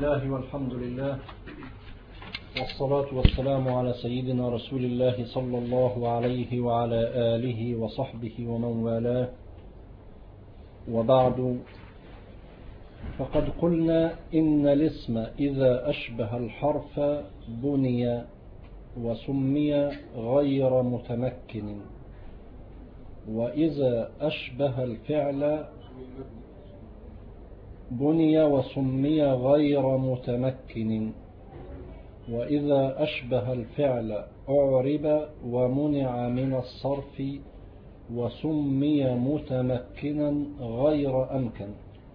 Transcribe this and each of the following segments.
الله والحمد لله والصلاة والسلام على سيدنا رسول الله صلى الله عليه وعلى آله وصحبه ومن والاه، وبعد. فقد قلنا إن الاسم إذا أشبه الحرف بني وسمي غير متمكن، وإذا أشبه الفعل بني وسمي غير متمكن، وإذا أشبه الفعل أعرب ومنع من الصرف وسمي متمكنا غير أمكن،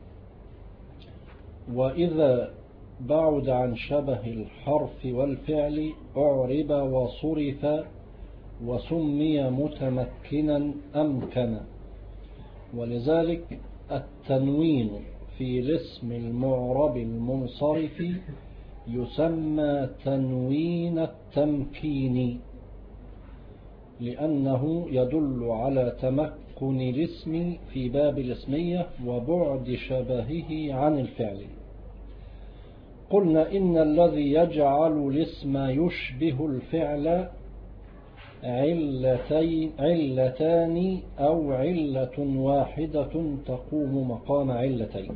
وإذا بعد عن شبه الحرف والفعل أعرب وصرف وسمي متمكنا أمكن. ولذلك التنوين في الاسم المعرب المنصرف يسمى تنوين التمكين، لأنه يدل على تمكن الاسم في باب الاسمية وبعد شبهه عن الفعل. قلنا إن الذي يجعل الاسم يشبه الفعل علتان أو علة واحدة تقوم مقام علتين.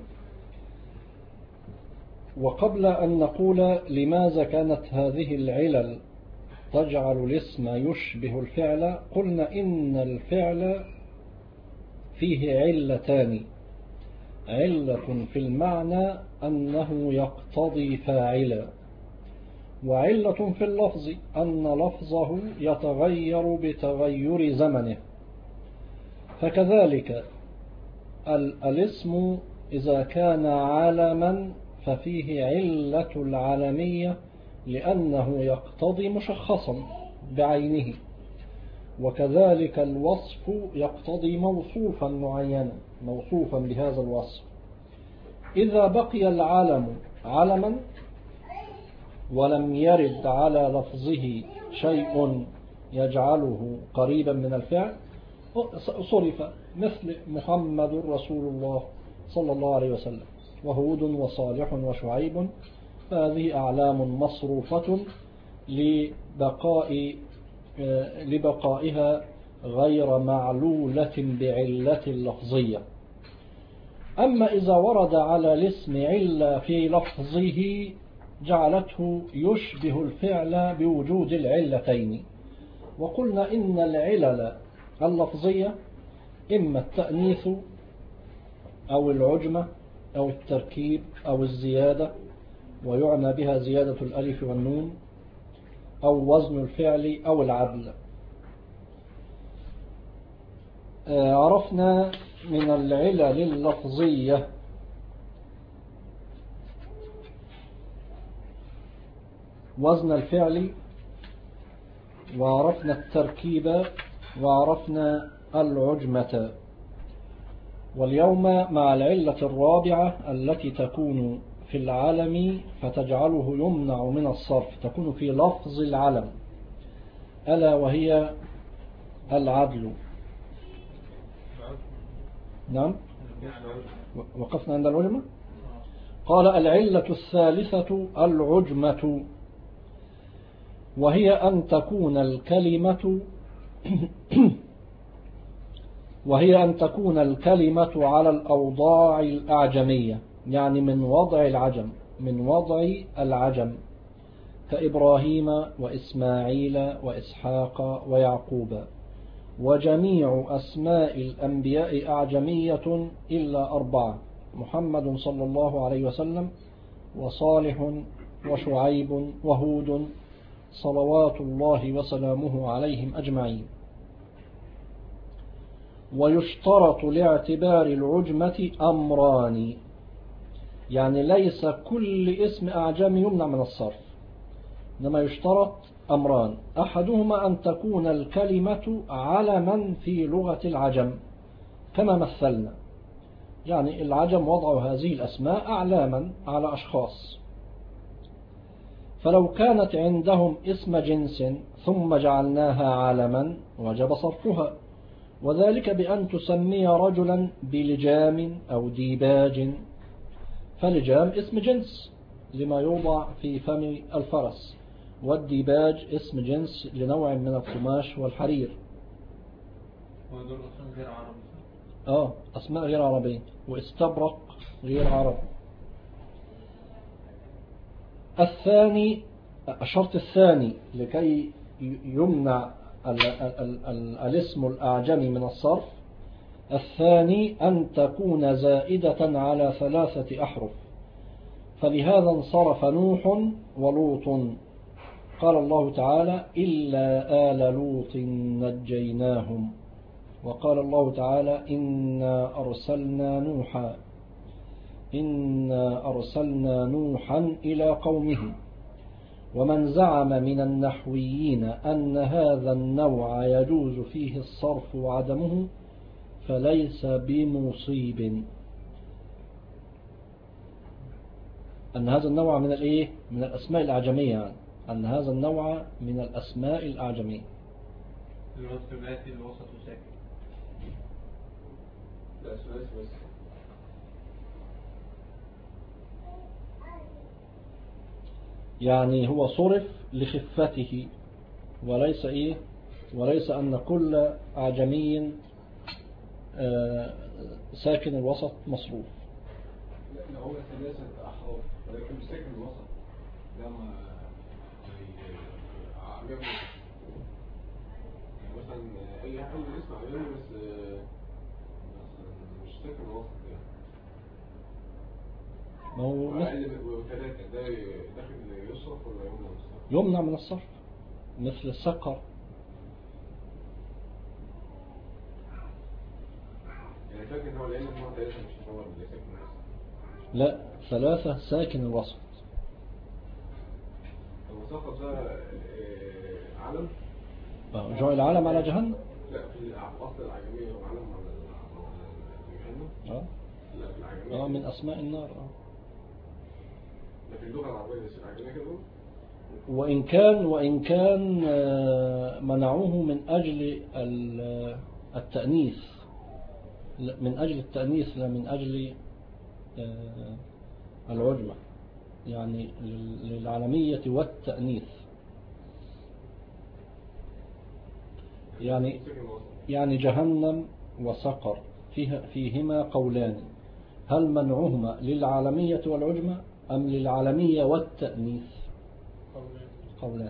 وقبل أن نقول لماذا كانت هذه العلل تجعل الاسم يشبه الفعل، قلنا إن الفعل فيه علتان: علة في المعنى أنه يقتضي فاعلا، وعلة في اللفظ أن لفظه يتغير بتغير زمنه. فكذلك الاسم إذا كان علما ففيه علة العلمية لأنه يقتضي مشخصا بعينه، وكذلك الوصف يقتضي موصوفا معينا موصوفا بهذا الوصف. إذا بقي العلم علما ولم يرد على لفظه شيء يجعله قريبا من الفعل صرف، مثل محمد رسول الله صلى الله عليه وسلم وهود وصالح وشعيب، فهذه أعلام مصروفة لبقائها غير معلولة بعلة لفظية. أما إذا ورد على الاسم علة في لفظه جعلته يشبه الفعل بوجود العلتين. وقلنا إن العلل اللفظية إما التأنيث أو العجمة أو التركيب أو الزيادة، ويعنى بها زيادة الألف والنون، أو وزن الفعل أو العدل. عرفنا من العلل اللفظية وزن الفعل، وعرفنا التركيب، وعرفنا العجمة. واليوم مع العلة الرابعة التي تكون في العلم فتجعله يمنع من الصرف، تكون في لفظ العلم، ألا وهي العدل. نعم، وقفنا عند العجمة. قال: العلة الثالثة العجمة، وهي أن تكون الكلمة على الأوضاع الأعجمية، يعني من وضع العجم كإبراهيم وإسماعيل وإسحاق ويعقوب. وجميع أسماء الأنبياء أعجمية إلا 4: محمد صلى الله عليه وسلم، وصالح، وشعيب، وهود، صلوات الله وسلامه عليهم أجمعين. ويشترط لاعتبار العجمة أمران، يعني ليس كل اسم أعجمي يمنع من الصرف، إنما يشترط أمران: أحدهما أن تكون الكلمة علما في لغة العجم كما مثلنا، يعني العجم وضعوا هذه الأسماء أعلاما على أشخاص، فلو كانت عندهم اسم جنس ثم جعلناها علما وجب صرفها، وذلك بأن تسمي رجلا بلجام أو ديباج، فلجام اسم جنس لما يوضع في فم الفرس، والديباج اسم جنس لنوع من القماش والحرير. ودول أصلا غير عربي. أسماء غير عربية. واستبرق غير عربي. الثاني، الشرط الثاني لكي يمنع الاسم الأعجمي من الصرف، الثاني أن تكون زائدة على 3 أحرف، فلهذا انصرف نوح ولوط. قال الله تعالى: إلا آل لوط نجيناهم. وقال الله تعالى: إنا أرسلنا نوحا إلى قومه. ومن زعم من النحويين أن هذا النوع يجوز فيه الصرف وعدمه فليس بمصيب. أن هذا النوع من من الأسماء الأعجمية، يعني أن هذا النوع من الأسماء الأعجمية. الثلاثي الوسط ساكن. لا ثلاثي بس. يعني هو صرف لخفته، وليس أن كل أعجمي ساكن الوسط مصروف. لا هو 3 أحرف ولكن ساكن الوسط ده ما عجبني. يعني مثلا أي اسم عجبني بس مش ساكن الوسط يعني. ما هو وثلاثة ده داخل يصرف ولا يمنع من الصرف؟ يمنع من الصرف، مثل السقر. يعني فاكر هو لأن هو 3 مش هو اللي ساكن الوسط. لا، 3 ساكن الوسط. المسقط ده علم؟ جعل علم على جهنم؟ لا، في الأصل العجمية هو علم على جهنم؟ لا، في العجمية من أسماء النار. لكن اللغة العربية ليست عجمية كده؟ وإن كان منعوه من أجل التأنيث، لا من أجل العجمة، يعني للعالمية والتأنيث. يعني جهنم وسقر فيهما قولان: هل منعهما للعالمية والعجمة أم للعالمية والتأنيث؟ قولان.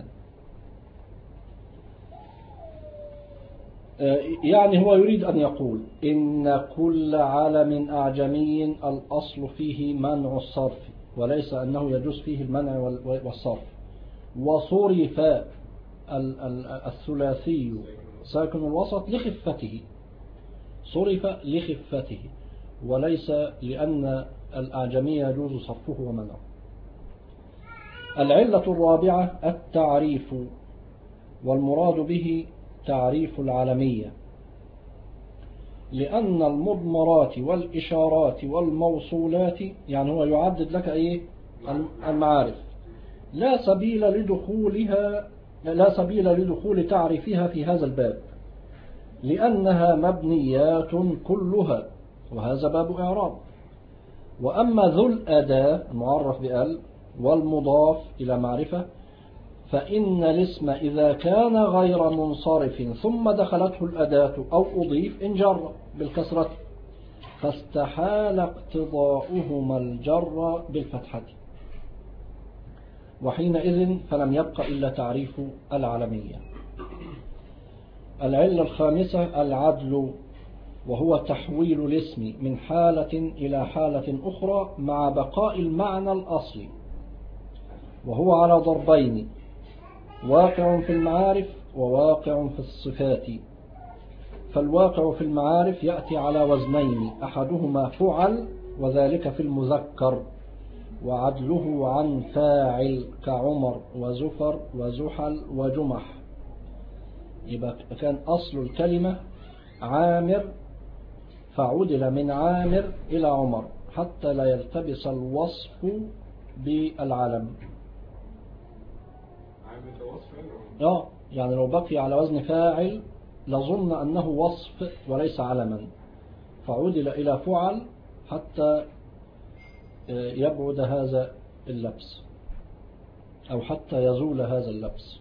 يعني هو يريد أن يقول إن كل عالم أعجمي الأصل فيه منع الصرف، وليس أنه يجوز فيه المنع والصرف. وصرف الثلاثي ساكن الوسط لخفته، صرف لخفته وليس لأن الأعجمي يجوز صرفه ومنعه. العلة الرابعة التعريف، والمراد به تعريف العالمية، لأن المضمرات والإشارات والموصولات، يعني هو يعدد لك المعارف، لا سبيل لدخول تعريفها في هذا الباب، لأنها مبنيات كلها، وهذا باب إعراب. وأما ذو الأداة المعرف بأل والمضاف إلى معرفة، فإن الاسم إذا كان غير منصرف ثم دخلته الأداة أو أضيف انجر بالكسرة، فاستحال اقتضاؤهما الجر بالفتحة، وحينئذ فلم يبق إلا تعريف العالمية. العلة الخامسة العدل، وهو تحويل الاسم من حالة إلى حالة أخرى مع بقاء المعنى الأصلي، وهو على ضربين: واقع في المعارف وواقع في الصفات. فالواقع في المعارف يأتي على وزنين: أحدهما فعل، وذلك في المذكر، وعدله عن فاعل كعمر وزفر وزحل وجمح. يبقى كان أصل الكلمة عامر، فعدل من عامر إلى عمر حتى لا يلتبس الوصف بالعلم. يعني لو بقي على وزن فاعل لظن أنه وصف وليس علما، فعدل إلى فعل حتى يبعد هذا اللبس أو حتى يزول هذا اللبس.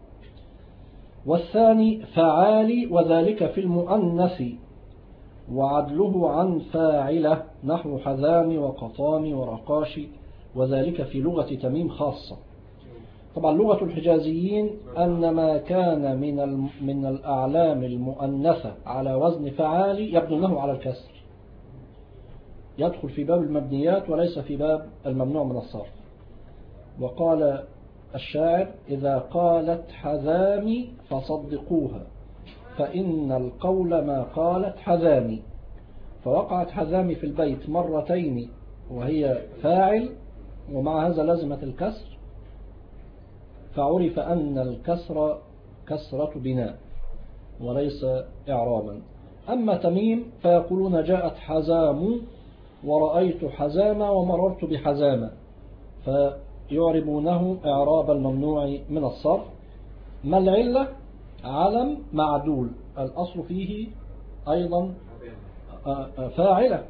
والثاني فعالي، وذلك في المؤنث وعدله عن فاعلة نحو حذام وقطام ورقاش، وذلك في لغة تميم خاصة. طبعا لغة الحجازيين أن ما كان من الأعلام المؤنثة على وزن فعالي يبنونه على الكسر، يدخل في باب المبنيات وليس في باب الممنوع من الصرف. وقال الشاعر: إذا قالت حذامي فصدقوها فإن القول ما قالت حذامي. فوقعت حذامي في البيت مرتين وهي فاعل، ومع هذا لازمت الكسر، فعرف أن الكسر كسرة بناء وليس إعرابا. أما تميم فيقولون جاءت حزام ورأيت حزام ومررت بحزام، فيعربونه إعراب الممنوع من الصرف. ما العلة؟ علم معدول، الأصل فيه أيضا فاعلة،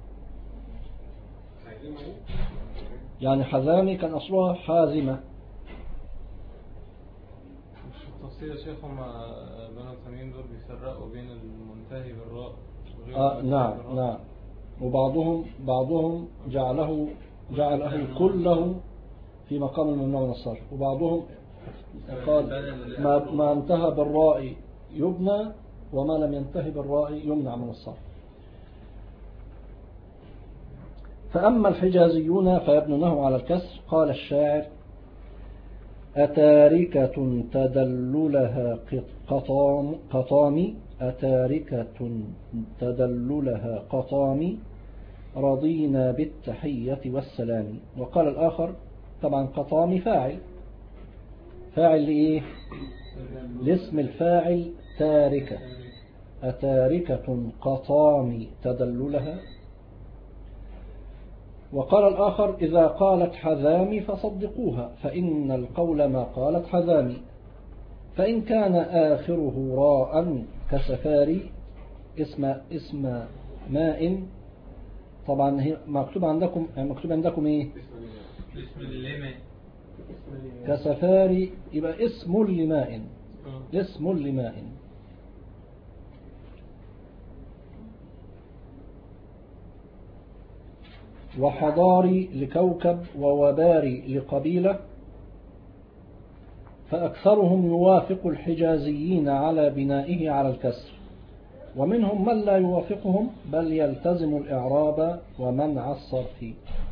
يعني حزامي كان أصلها حازمة. مش التفصيل يا شيخ، هم بنو تميم دول بيفرقوا بين المنتهي بالراء نعم. وبعضهم جعله كله في مقام الممنوع من الصرف، وبعضهم قال ما انتهى بالراء يبنى وما لم ينتهي بالراء يمنع من الصرف. فأما الحجازيون فيبنونه على الكسر. قال الشاعر: أتاركة تدللها قطام، أتاركة تدللها قطام، رضينا بالتحية والسلام. وقال الآخر: طبعا قطام فاعل لإيه؟ لاسم الفاعل تاركة، أتاركة قطام تدللها. وقال الآخر: إذا قالت حذامي فصدقوها فإن القول ما قالت حذامي. فإن كان آخره راء كسفاري اسم ماء، طبعا هي مكتوب عندكم ايه؟ اسم اللماء كسفاري، يبقى اسم لماء، اسم لماء. وحضاري لكوكب ووباري لقبيلة. فأكثرهم يوافق الحجازيين على بنائه على الكسر، ومنهم من لا يوافقهم بل يلتزم الإعراب ومنع الصرف.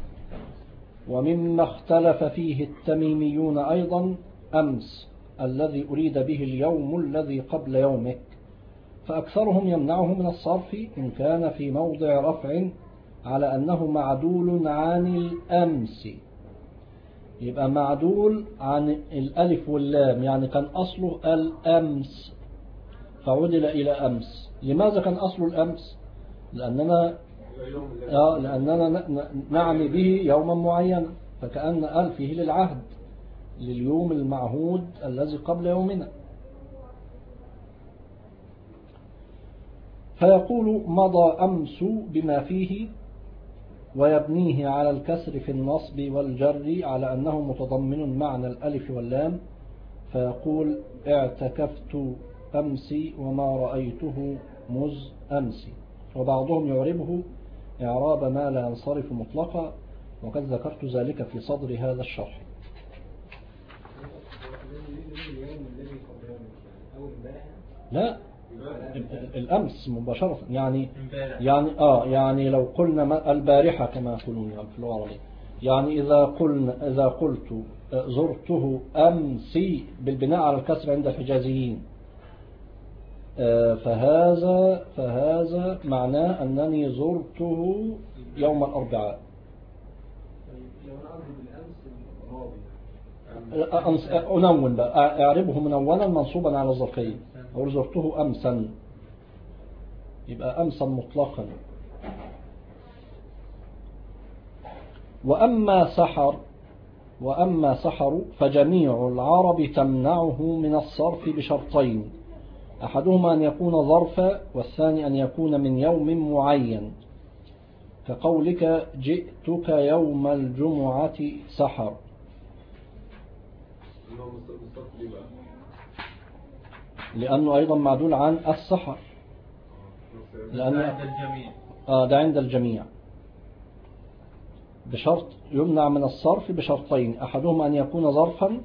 ومما اختلف فيه التميميون أيضا أمس الذي أريد به اليوم الذي قبل يومك، فأكثرهم يمنعه من الصرف إن كان في موضع رفع على أنه معدول عن الأمس. يبقى معدول عن الألف واللام، يعني كان أصله الأمس فعدل إلى أمس. لماذا كان أصله الأمس؟ لأننا نعني به يوما معينا، فكأن ألفه للعهد، لليوم المعهود الذي قبل يومنا. فيقول مضى أمس بما فيه، ويبنيه على الكسر في النصب والجر على أنه متضمن معنى الألف واللام، فيقول اعتكفت أمسي وما رأيته مذ أمسي. وبعضهم يعربه إعراب ما لا ينصرف مطلقا، وقد ذكرت ذلك في صدر هذا الشرح. لا، الأمس مباشرة، يعني لو قلنا البارحة كما يقولون في اللغة العربية، يعني إذا قلت زرته أمسي بالبناء على الكسر عند الحجازيين، فهذا معناه أنني زرته يوم الأربعاء. أنون بقى، أعربه منونا منصوبا على الظرفية، أو زرته أمسا، يبقى أمسا مطلقا. وأما سحر فجميع العرب تمنعه من الصرف بشرطين: أحدهما أن يكون ظرفا، والثاني أن يكون من يوم معين. كقولك جئتك يوم الجمعة سحر. لأنه أيضا معدول عن السحر، لأنه عند الجميع. ده عند الجميع بشرط يمنع من الصرف بشرطين، أحدهما أن يكون ظرفا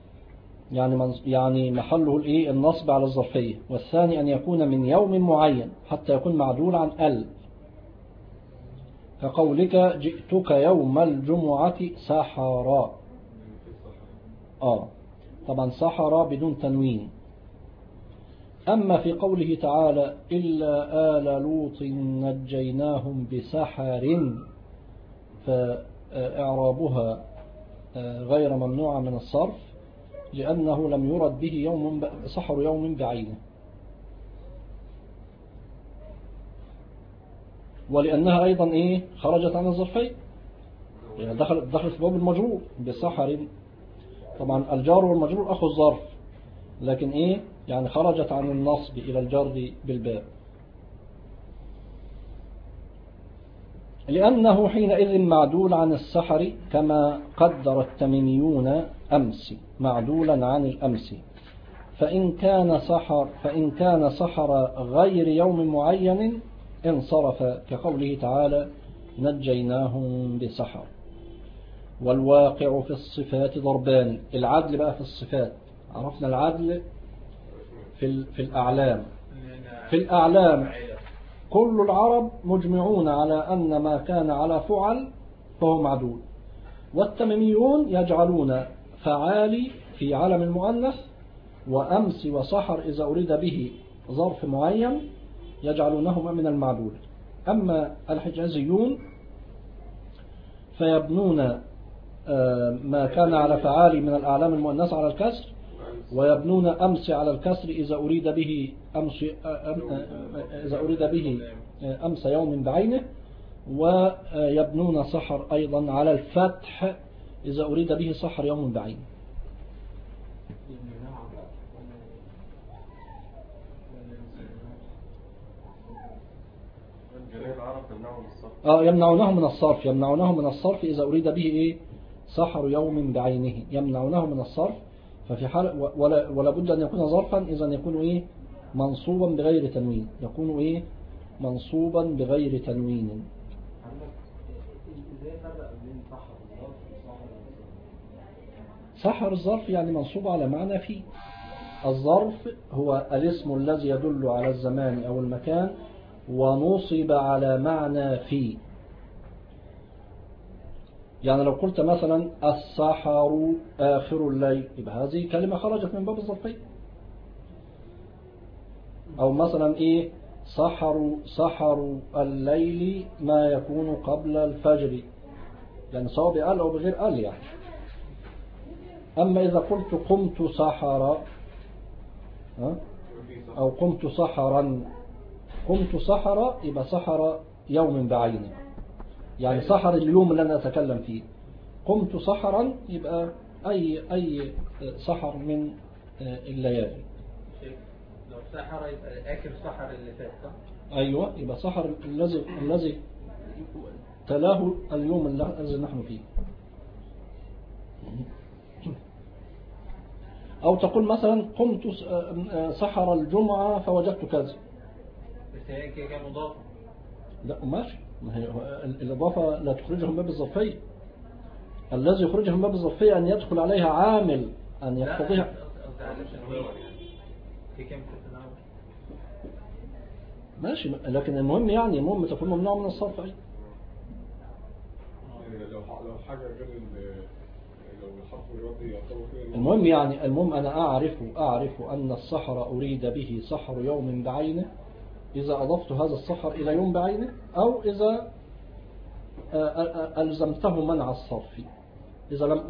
يعني محله النصب على الظرفية، والثاني أن يكون من يوم معين حتى يكون معدول عن ال. كقولك جئتك يوم الجمعة سحرا. طبعا سحرا بدون تنوين. أما في قوله تعالى إلا آل لوط نجيناهم بسحر، فإعرابها غير ممنوعة من الصرف، لأنه لم يرد به سحر يوم بعينه، ولأنها أيضا خرجت عن الظرفية، يعني دخلت في باب المجرور بسحر. طبعا الجار والمجرور أخو الظرف، لكن يعني خرجت عن النصب إلى الجر بالباب، لأنه حينئذ معدول عن السحر كما قدر التميميون أمس معدولا عن الأمس. فإن كان سحر غير يوم معين انصرف، كقوله تعالى نجيناهم بسحر. والواقع في الصفات ضربان. العدل بقى في الصفات، عرفنا العدل في الأعلام. في الأعلام كل العرب مجمعون على أن ما كان على فعل فهو معدول، والتميميون يجعلون فعالي في علم المؤنث وأمس وسحر إذا أريد به ظرف معين يجعلونهما من المعدول. أما الحجازيون فيبنون ما كان على فعالي من الأعلام المؤنثة على الكسر، ويبنون أمس على الكسر إذا أريد به أمس يوم بعينه، ويبنون سحر أيضا على الفتح إذا أريد به سحر يوم بعينه. يمنعونه من الصرف إذا أريد به سحر يوم بعينه، يمنعونه من الصرف. ففي حال ولا بد أن يكون ظرفا، إذا يكون منصوبا بغير تنوين، يكون منصوبا بغير تنوين. سحر الظرف يعني منصوب على معنى فيه. الظرف هو الاسم الذي يدل على الزمان أو المكان ونصب على معنى فيه. يعني لو قلت مثلا السحر آخر الليل، يبقى هذه كلمة خرجت من باب الظرفية. أو مثلا سحر الليل ما يكون قبل الفجر، يعني سواء بقال أو بغير قال يعني. أما إذا قلت قمت سحرا أو قمت سحرا يبقى سحر يوم بعينه، يعني سحر اليوم اللي أنا أتكلم فيه. قمت سحرا يبقى أي سحر من الليالي. لو سحر يبقى آخر سحر اللي فات صح؟ أيوة، يبقى سحر الذي تلاه اليوم الذي نحن فيه. أو تقول مثلا قمت سحر الجمعة فوجدت كذا، بس هي كده مضاف. لا ماشي، ما هي الإضافة لا تخرجهم من باب الظرفية. الذي يخرجهم من باب الظرفية أن يدخل عليها عامل أن يقتضيها. ماشي، لكن المهم تكون ممنوع من الصرف أي. لو حاجة غير لو الحرف الرياضي يعتبر فيه. المهم أنا أعرف أن السحر أريد به سحر يوم بعينه إذا أضفت هذا السحر إلى يوم بعينه، أو إذا ألزمته منع الصرف، إذا لم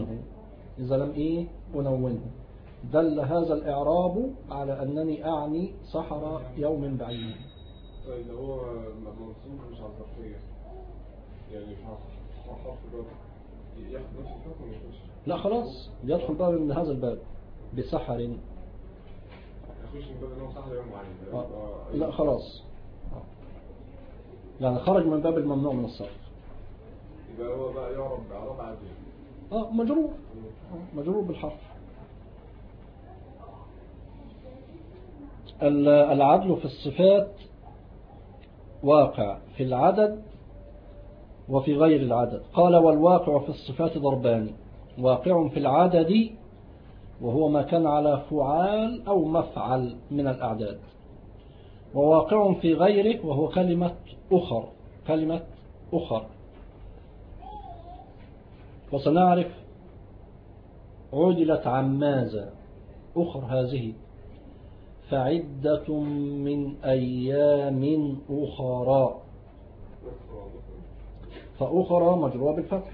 أنونه دل هذا الإعراب على أنني أعني سحر يوم بعينه. طيب هو منصوب مش على الظرفية، يعني حرف الرد ياخد نفس الحكم مش؟ لا خلاص، يدخل بقى من هذا الباب بسحر. يخش من باب انه سحر يوم معين. لا خلاص. يعني خرج من باب الممنوع من الصرف. يبقى هو بقى يعرف بإعراب عادي. مجرور. مجرور بالحرف. العدل في الصفات واقع في العدد وفي غير العدد. قال والواقع في الصفات ضربان: واقع في العدد وهو ما كان على فعال أو مفعل من الأعداد، وواقع في غيره وهو كلمة أخر. كلمة أخر. وسنعرف عدلت عن ماذا. أخر هذه فعدة من أيام أخرى. فأخرى مجروة بالفتح،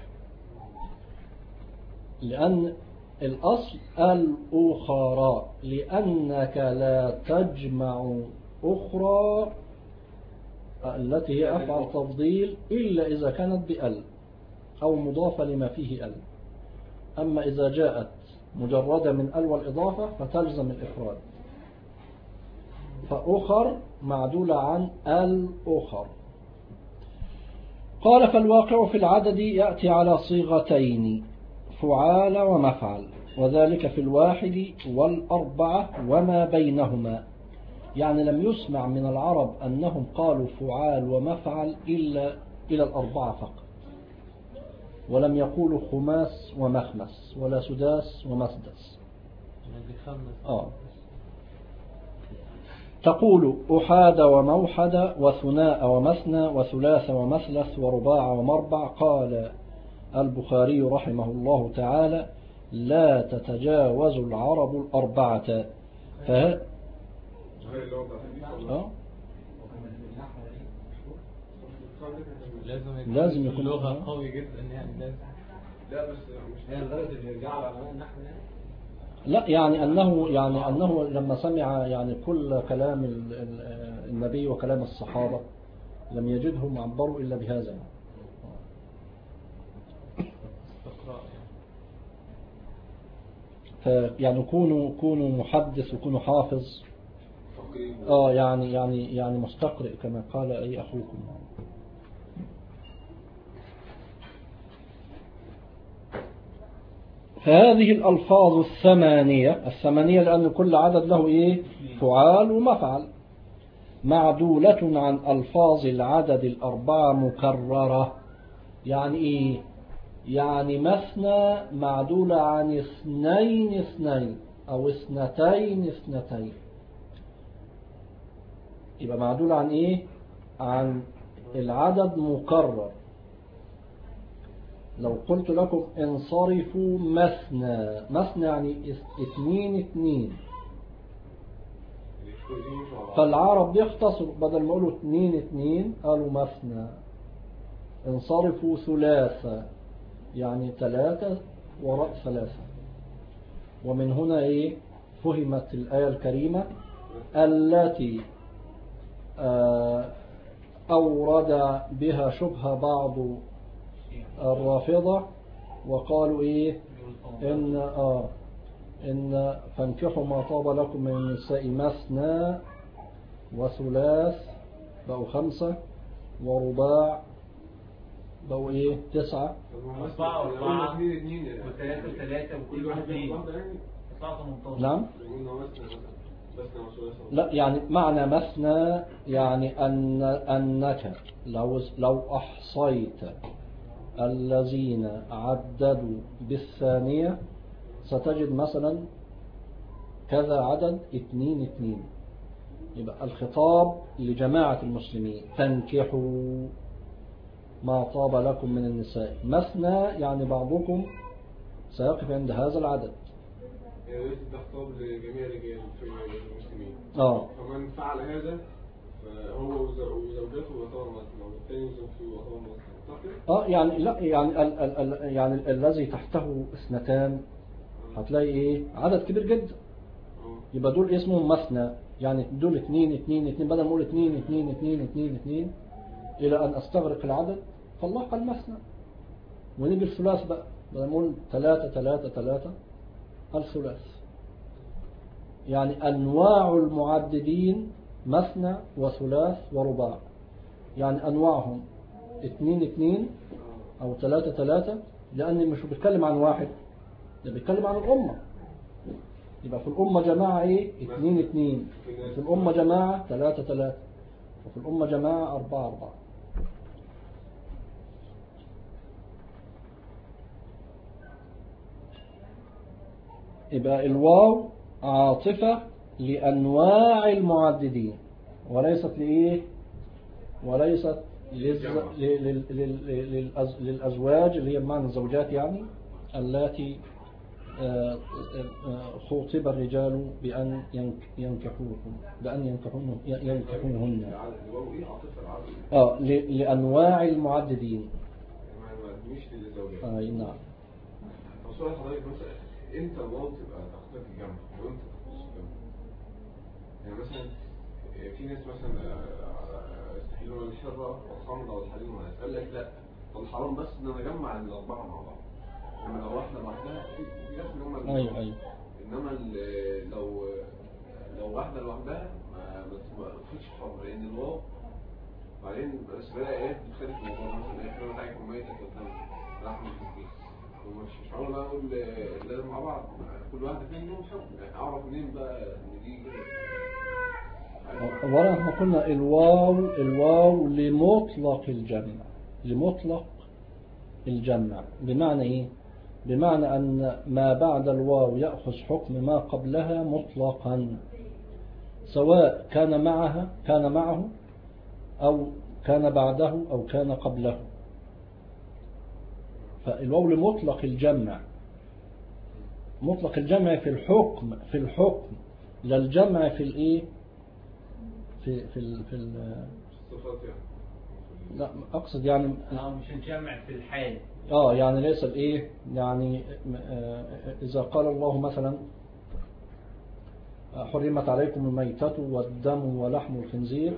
لأن الأصل الأخرى، لأنك لا تجمع أخرى التي هي أفعل تفضيل إلا إذا كانت بأل أو مضافة لما فيه أل. أما إذا جاءت مجردة من أل والإضافة فتلزم الإفراد. فأخر معدولة عن الأخر. قال فالواقع في العدد يأتي على صيغتين: فعال ومفعل، وذلك في الواحد والأربعة وما بينهما. يعني لم يسمع من العرب أنهم قالوا فعال ومفعل إلا إلى الأربعة فقط، ولم يقولوا خماس ومخمس ولا سداس ومسدس. تقول أحاد وموحد وثناء ومثنى وثلاث ومثلث ورباع ومربع. قال البخاري رحمه الله تعالى: لا تتجاوز العرب الأربعة. لازم يكون لغة قوي جدا يعني لازم. لا بس مش هي لدرجة اللي يرجع على النحو يعني. لا يعني أنه لما سمع يعني كل كلام النبي وكلام الصحابة لم يجدهم عبروا إلا بهذا. يعني كونوا محدث وكونوا حافظ. يعني مستقرئ كما قال أي أخوكم. فهذه الألفاظ الثمانية لأن كل عدد له فعال ومفعل، معدولة عن ألفاظ العدد الأربعة مكررة. يعني يعني مثنى معدولة عن اثنين أو اثنتين. يبقى معدولة عن عن العدد مكرر. لو قلت لكم انصرفوا مثنى يعني اثنين، فالعرب يختصر بدل ما يقولوا اثنين قالوا مثنى. انصرفوا ثلاثة يعني ثلاثة وراء ثلاثة. ومن هنا فهمت الآية الكريمة التي أورد بها شبه بعض الرافضة وقالوا إن فانكحوا ما طاب لكم من النساء مثنى وثلاث بقوا 5 ورباع بقوا 9. 4 و4 و3 وكل واحد 2 نعم. لا يعني معنى مثنى يعني أنك لو أحصيت الذين عددوا بالثانية ستجد مثلا كذا عدد 2. يبقى الخطاب لجماعة المسلمين: فانكحوا ما طاب لكم من النساء مثنى، يعني بعضكم سيقف عند هذا العدد. يعني ده خطاب لجميع رجال المسلمين. فمن فعل هذا فهو وزوجته وطبعا مثنى، والثاني وزوجته وطبعا مثنى. يعني لا يعني الذي تحته 2 هتلاقي عدد كبير جدا. يبقى دول اسمهم مثنى، يعني دول 2 بدل ما نقول 2 إلى أن أستغرق العدد، فالله قال مثنى. ونيجي الثلاث بقى بدل ما نقول 3 الثلاث. يعني أنواع المعددين مثنى وثلاث ورباع. يعني أنواعهم 2 2 أو 3 3، لأن مش بيتكلم عن واحد، ده بيتكلم عن الأمة. يبقى في الأمة جماعة إيه؟ 2 2، في الأمة جماعة 3 3، وفي الأمة جماعة 4 4. يبقى الواو عاطفة لأنواع المعددين، وليست لإيه؟ وليست للأزواج اللي هي بمعنى الزوجات، يعني التي خوطب الرجال بأن ينكحوهم، ينكحوهن. لأنواع المعددين. مش للزوجات. نعم. سؤال حضرتك مثلا امتى الواو تبقى تحتاج الجمع وامتى تخص الجمع؟ يعني مثلا في ناس مثلا يستحيلون الحرة والخمر والحليم قال لك لا، الحرام بس ان انا اجمع الاربعه مع بعض، انما لو واحده لوحدها في ناس ان هم ايوه انما لو واحده لوحدها ما تخش حرام، لان الواو بعدين بس بقى ايات بتخالف الموضوع. مثلا ايه كلمه عليكم ميتة قدام لحم الخنزير، مش معقول بقى اقول لازم مع بعض كل واحده فيهم لهم حكم، اعرف منين بقى ان دي كده؟ أولا احنا قلنا الواو لمطلق الجمع، لمطلق الجمع. بمعنى إيه؟ بمعنى أن ما بعد الواو يأخذ حكم ما قبلها مطلقا، سواء كان معه أو كان بعده أو كان قبله. فالواو لمطلق الجمع، مطلق الجمع في الحكم لا الجمع في الإيه؟ في الصفات يعني. لا أقصد يعني مش الجمع في الحال. يعني ليس الإيه يعني إذا قال الله مثلا حرمت عليكم الميتة والدم ولحم الخنزير،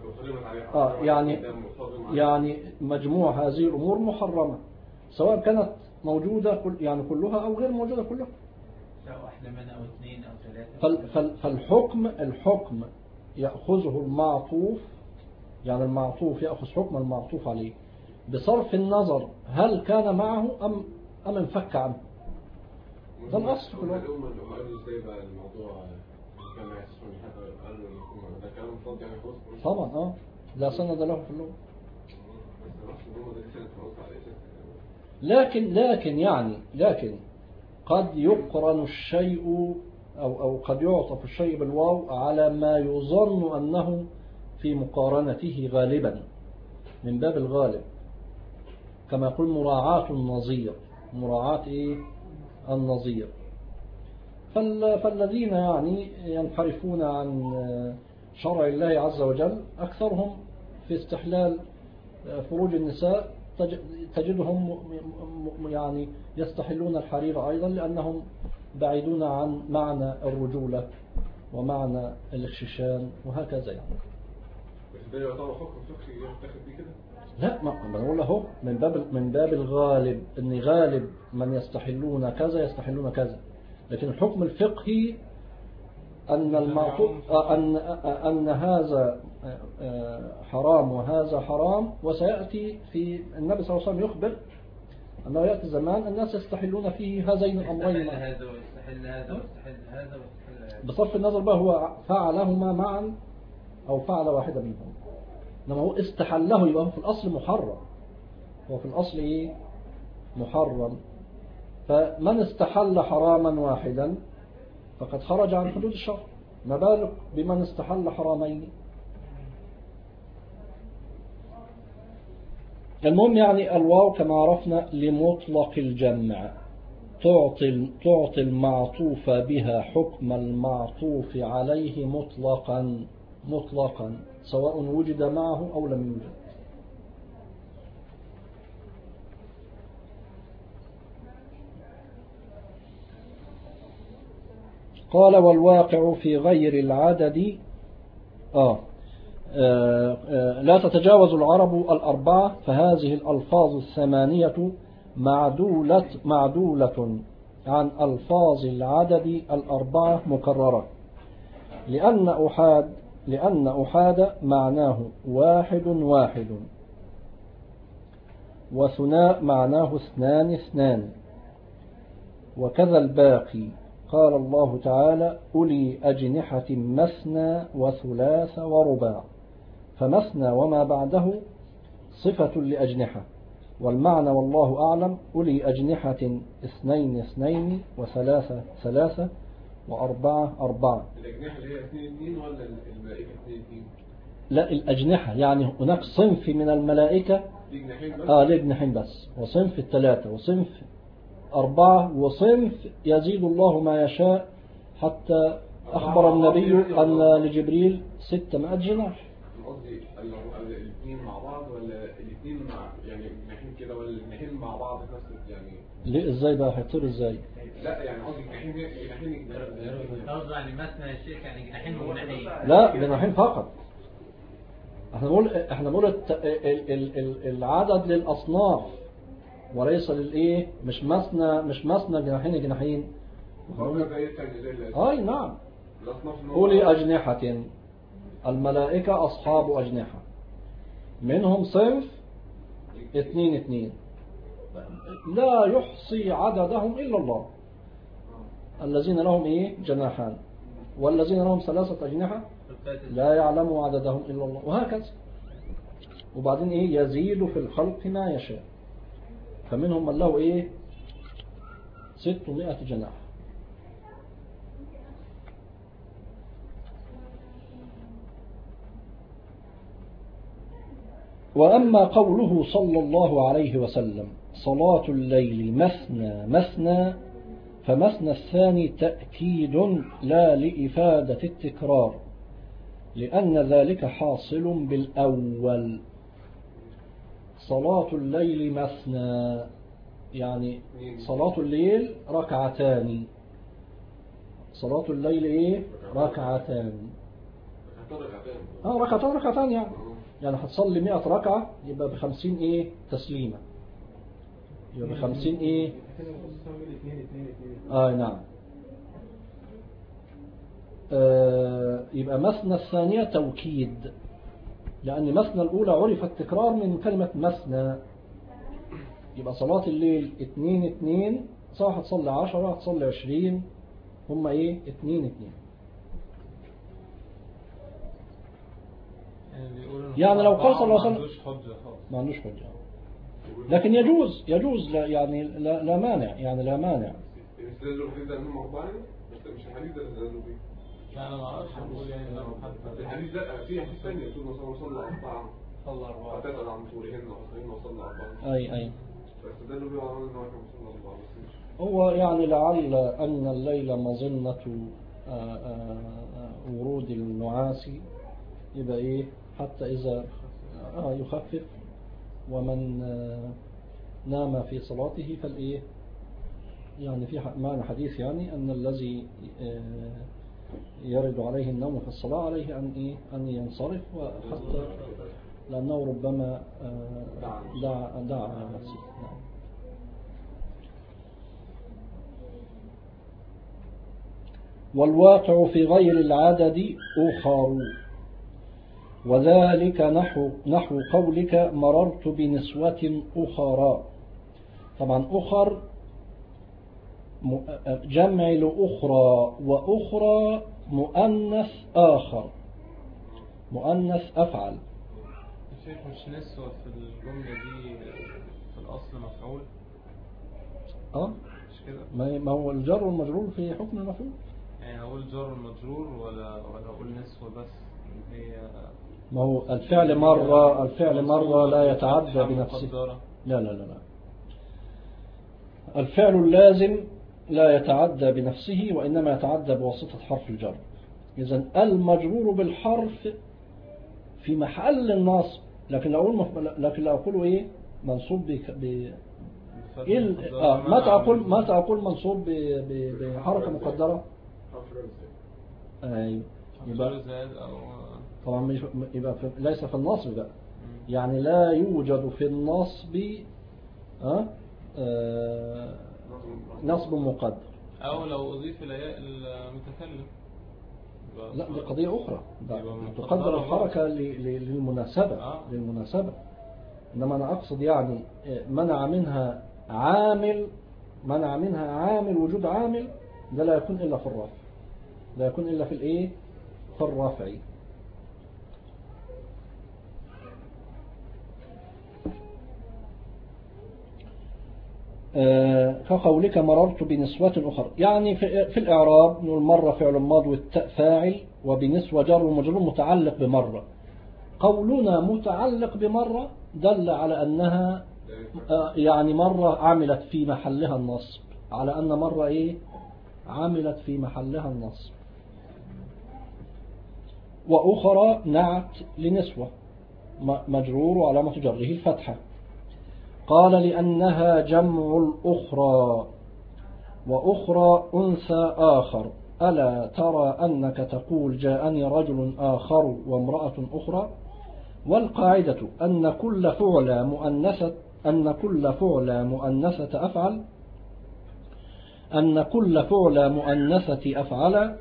يعني مجموع هذه الأمور محرمة، سواء كانت موجودة يعني كلها أو غير موجودة كلها، سواء واحدة منها أو 2 أو 3. فالحكم يأخذه المعطوف، يعني المعطوف يأخذ حكم المعطوف عليه بصرف النظر هل كان معه أم انفك عنه. ده الأصل في الوقت. طبعا لا سند له في اللغة. لكن قد يقرن الشيء أو قد يعطف الشيء بالواو على ما يظن أنه في مقارنته غالبا من باب الغالب، كما يقول مراعاة النظير، مراعاة النظير. فالذين يعني ينحرفون عن شرع الله عز وجل أكثرهم في استحلال فروج النساء تجدهم يعني يستحلون الحرير أيضا، لأنهم بعيدون عن معنى الرجولة ومعنى الاخششان وهكذا يعني. بس ده يعتبر حكم فقهي يتاخد بيه كده؟ لا، ما بقول له من باب الغالب، ان غالب من يستحلون كذا يستحلون كذا، لكن الحكم الفقهي أن المعطوف أن هذا حرام وهذا حرام. وسيأتي في النبي صلى الله عليه وسلم يخبر أنه يأتي زمان الناس يستحلون فيه هذين الأمرين، هذا ويستحل هذا ويستحل هذا ويستحل، بصرف النظر بقى هو فعلهما معا أو فعل واحدة منهم. إنما هو استحله يبقى هو في الأصل محرم، هو في الأصل محرم. فمن استحل حراما واحدا فقد خرج عن حدود الشرع، ما بالك بمن استحل حرامين. المهم يعني الواو كما عرفنا لمطلق الجمع، تعطي المعطوف بها حكم المعطوف عليه مطلقا سواء وجد معه أو لم يوجد. قال والواقع في غير العدد لا تتجاوز العرب 4، فهذه الألفاظ 8 معدولة عن ألفاظ العدد 4 مكررة، لأن أحاد لأن أحاد معناه واحد واحد، وثناء معناه اثنان اثنان، وكذا الباقي. قال الله تعالى أولي أجنحة مثنى وثلاث ورباع، فمثنى وما بعده صفة لأجنحة، والمعنى والله أعلم أولي أجنحة اثنين اثنين وثلاثة ثلاثة وأربعة أربعة. الأجنحة اللي هي 2 ولا الملائكة 2؟ لا، الأجنحة يعني هناك صنف من الملائكة ليه جناحين بس؟ ليه جناحين بس، وصنف الثلاثة، وصنف أربعة، وصنف يزيد الله ما يشاء، حتى أخبر النبي أن لجبريل 600 جناح. قصدي الاثنين مع بعض ولا الاثنين مع يعني جناحين كده، ولا الاثنين مع بعض في نفس يعني؟ ليه ازاي بقى هيطير ازاي؟ لا يعني قصدي جناحين قصدي يعني مثنى يا شيخ يعني جناحين وجناحين. لا، جناحين فقط. احنا بنقول العدد للأصناف وليس للايه، مش مثنى جناحين جناحين. اي نعم. أولي أجنحة، الملائكة أصحاب أجنحة، منهم صنف 2 2 لا يحصي عددهم إلا الله، الذين لهم إيه جناحان، والذين لهم 3 أجنحة لا يعلم عددهم إلا الله، وهكذا. وبعدين إيه يزيد في الخلق ما يشاء، فمنهم من له إيه 600 جناح. وأما قوله صلى الله عليه وسلم صلاة الليل مثنى مثنى، فمثنى الثاني تأكيد لا لإفادة التكرار، لأن ذلك حاصل بالأول. صلاة الليل مثنى يعني صلاة الليل ركعتان. صلاة الليل إيه ركعتان. ركعتان يعني هتصلي 100 ركعة يبقى ب50 إيه تسليمة، يبقى ب50 إيه نعم. يبقى مثنى الثانية توكيد، لأن مثنى الأولى عرف التكرار من كلمة مثنى. يبقى صلاة الليل 2 2، صح هتصلي 10 هتصلي 20، هم إيه 2 2. يعني لو قال صلى الله عليه وسلم ما عندوش حجة، لكن يجوز لا يعني لا مانع، يعني لا مانع. استدلوا الحديث ده انهم 4 مش الحديث ده اللي استدلوا بيه. لا انا ما اعرفش اقول يعني لو حد الحديث ده في حديث ثاني يقول صلى الله عليه وسلم صلى 4 فتسأل عن طولهن وصلهن وصلى 4. اي فاستدلوا بيه على انه كان صلى 4 بس. هو يعني لعل ان الليل مظنة ورود النعاس، يبقى ايه حتى اذا يخفف، ومن نام في صلاته فالايه يعني في معنى حديث يعني أن الذي يرد عليه النوم في الصلاة عليه أن ينصرف، وحتى لأنه ربما دعا على نفسه. والواقع في غير العدد أخر، وذلك نحو قولك مررت بنسوة أخرى. طبعا أخر جمع لأخرى، وأخرى مؤنث آخر، مؤنث أفعل. الشيخ مش نسوة في الجملة دي في الأصل مفعول؟ مش كده؟ ما هو الجر والمجرور في حكم المفعول. يعني أقول جر والمجرور ولا أقول نسوة بس؟ هي ما هو الفعل مرة لا يتعدى بنفسه. لا الفعل اللازم لا يتعدى بنفسه، وإنما يتعدى بواسطة حرف الجر. إذن المجرور بالحرف في محل النصب، لكن لو أقول إيه منصوب متى أقول منصوب بحركة مقدرة؟ يبقى طبعا يبقى ليس في النصب بقى، يعني لا يوجد في النصب نصب مقدر. أو لو أضيف إلى ياء المتكلم لا دي قضية أخرى، يبقى تقدر الحركة للمناسبة. إنما أنا أقصد يعني منع منها عامل وجود عامل، ده لا يكون إلا في الرفع، لا يكون إلا في الإيه؟ في الرفع. كقولك مررت بنسوة أخرى، يعني في الإعراب نقول مرة فعل ماض والتاء فاعل، وبنسوة جر ومجرور متعلق بمرة. قولنا متعلق بمرة دل على أنها يعني مرة عملت في محلها النصب، على أن مرة إيه؟ عملت في محلها النصب. وأخرى نعت لنسوة مجرور وعلامة جره الفتحة. قال لأنها جمع الأخرى، وأخرى أنثى آخر. ألا ترى أنك تقول جاءني رجل آخر وامرأة أخرى. والقاعدة أن كل فعل مؤنثة أفعل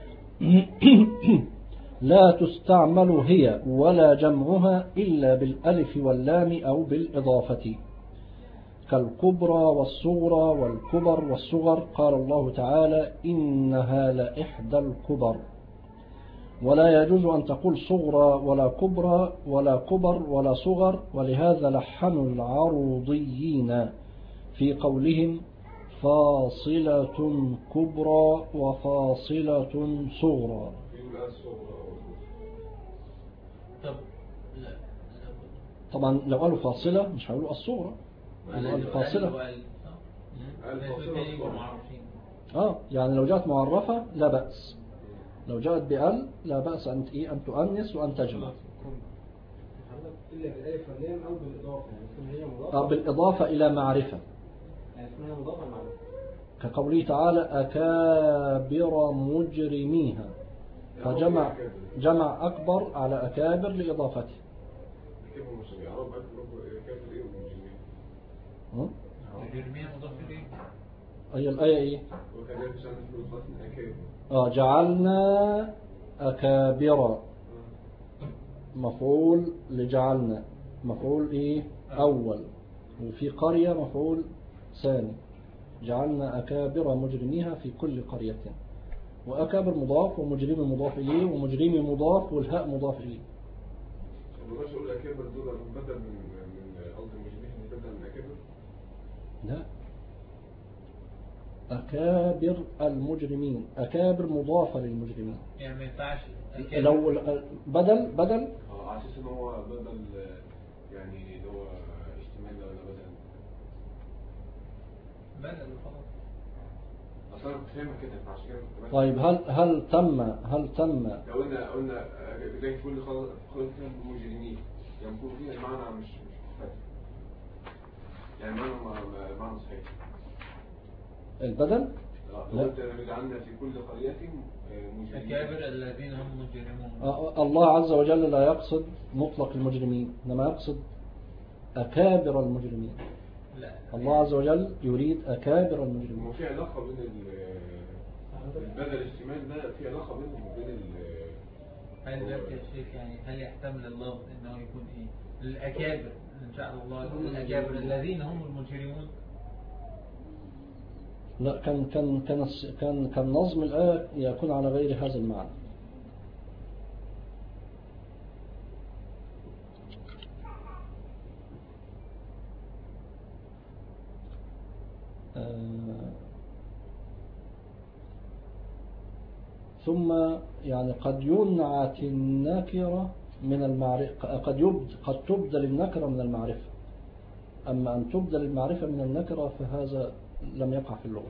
لا تستعمل هي ولا جمعها إلا بالألف واللام أو بالإضافة، كالكبرى والصغرى والكبر والصغر. قال الله تعالى إنها لإحدى الكبر. ولا يجوز أن تقول صغرى ولا كبرى ولا كبر ولا صغر. ولهذا لحنوا العروضيين في قولهم فاصلة كبرى وفاصلة صغرى. طبعا لو قالوا فاصلة مش هيقولوا الصغرى، لو قالوا فاصلة يعني لو جاءت معرفة لا بأس، لو جاءت بأل لا بأس أن تؤنس وأن تجمع. إلا بالألف واللام أو بالإضافة، يعني هي مضافة بالإضافة إلى معرفة، يعني اسمها مضافة معرفة، كقوله تعالى أكابر مجرميها، فجمع أكبر على أكابر لإضافته. مجرميها مضاف إليه. أي الآية إيه؟ جعلنا أكابر مفعول لجعلنا، مفعول إيه؟ أول، وفي قرية مفعول ثاني. جعلنا أكابر مجرميها في كل قرية. وأكابر مضاف ومجرمي مضاف إليه ومجرمي مضاف والهاء مضاف إليه. مش أقول أكابر دول بدل من قصد المجرمين بدل من أكابر؟ لا، أكابر المجرمين، أكابر مضافة للمجرمين، يعني ما ينفعش لو بدل على أساس إن هو بدل، يعني اللي هو اشتمال ولا بدل خلاص. أصلا كنت فاهمة كده عشان كده. طيب هل تم لو قلنا زي كل خلق مجرمين ينقل فيها المعنى مش مختلف، يعني معنى صحيح البدل؟ لا، جعلنا في كل قرية مجرمين. أكابر الذين هم مجرمون. الله عز وجل لا يقصد مطلق المجرمين، إنما يقصد أكابر المجرمين. لا، الله عز وجل يريد أكابر المجرمين. وفي علاقة بين البدل الاشتمال ده، في علاقة بينهم وبين هل ذلك يا شيخ يعني هل يحتمل اللفظ انه يكون ايه الأكابر ان شاء الله الأكابر الذين هم المجرمون؟ لا، كان نظم الآية يكون على غير هذا المعنى. ثم يعني قد ينعت النكرة من المعرفة، قد تبدل النكرة من المعرفة، أما أن تبدل المعرفة من النكرة فهذا لم يقع في اللغة.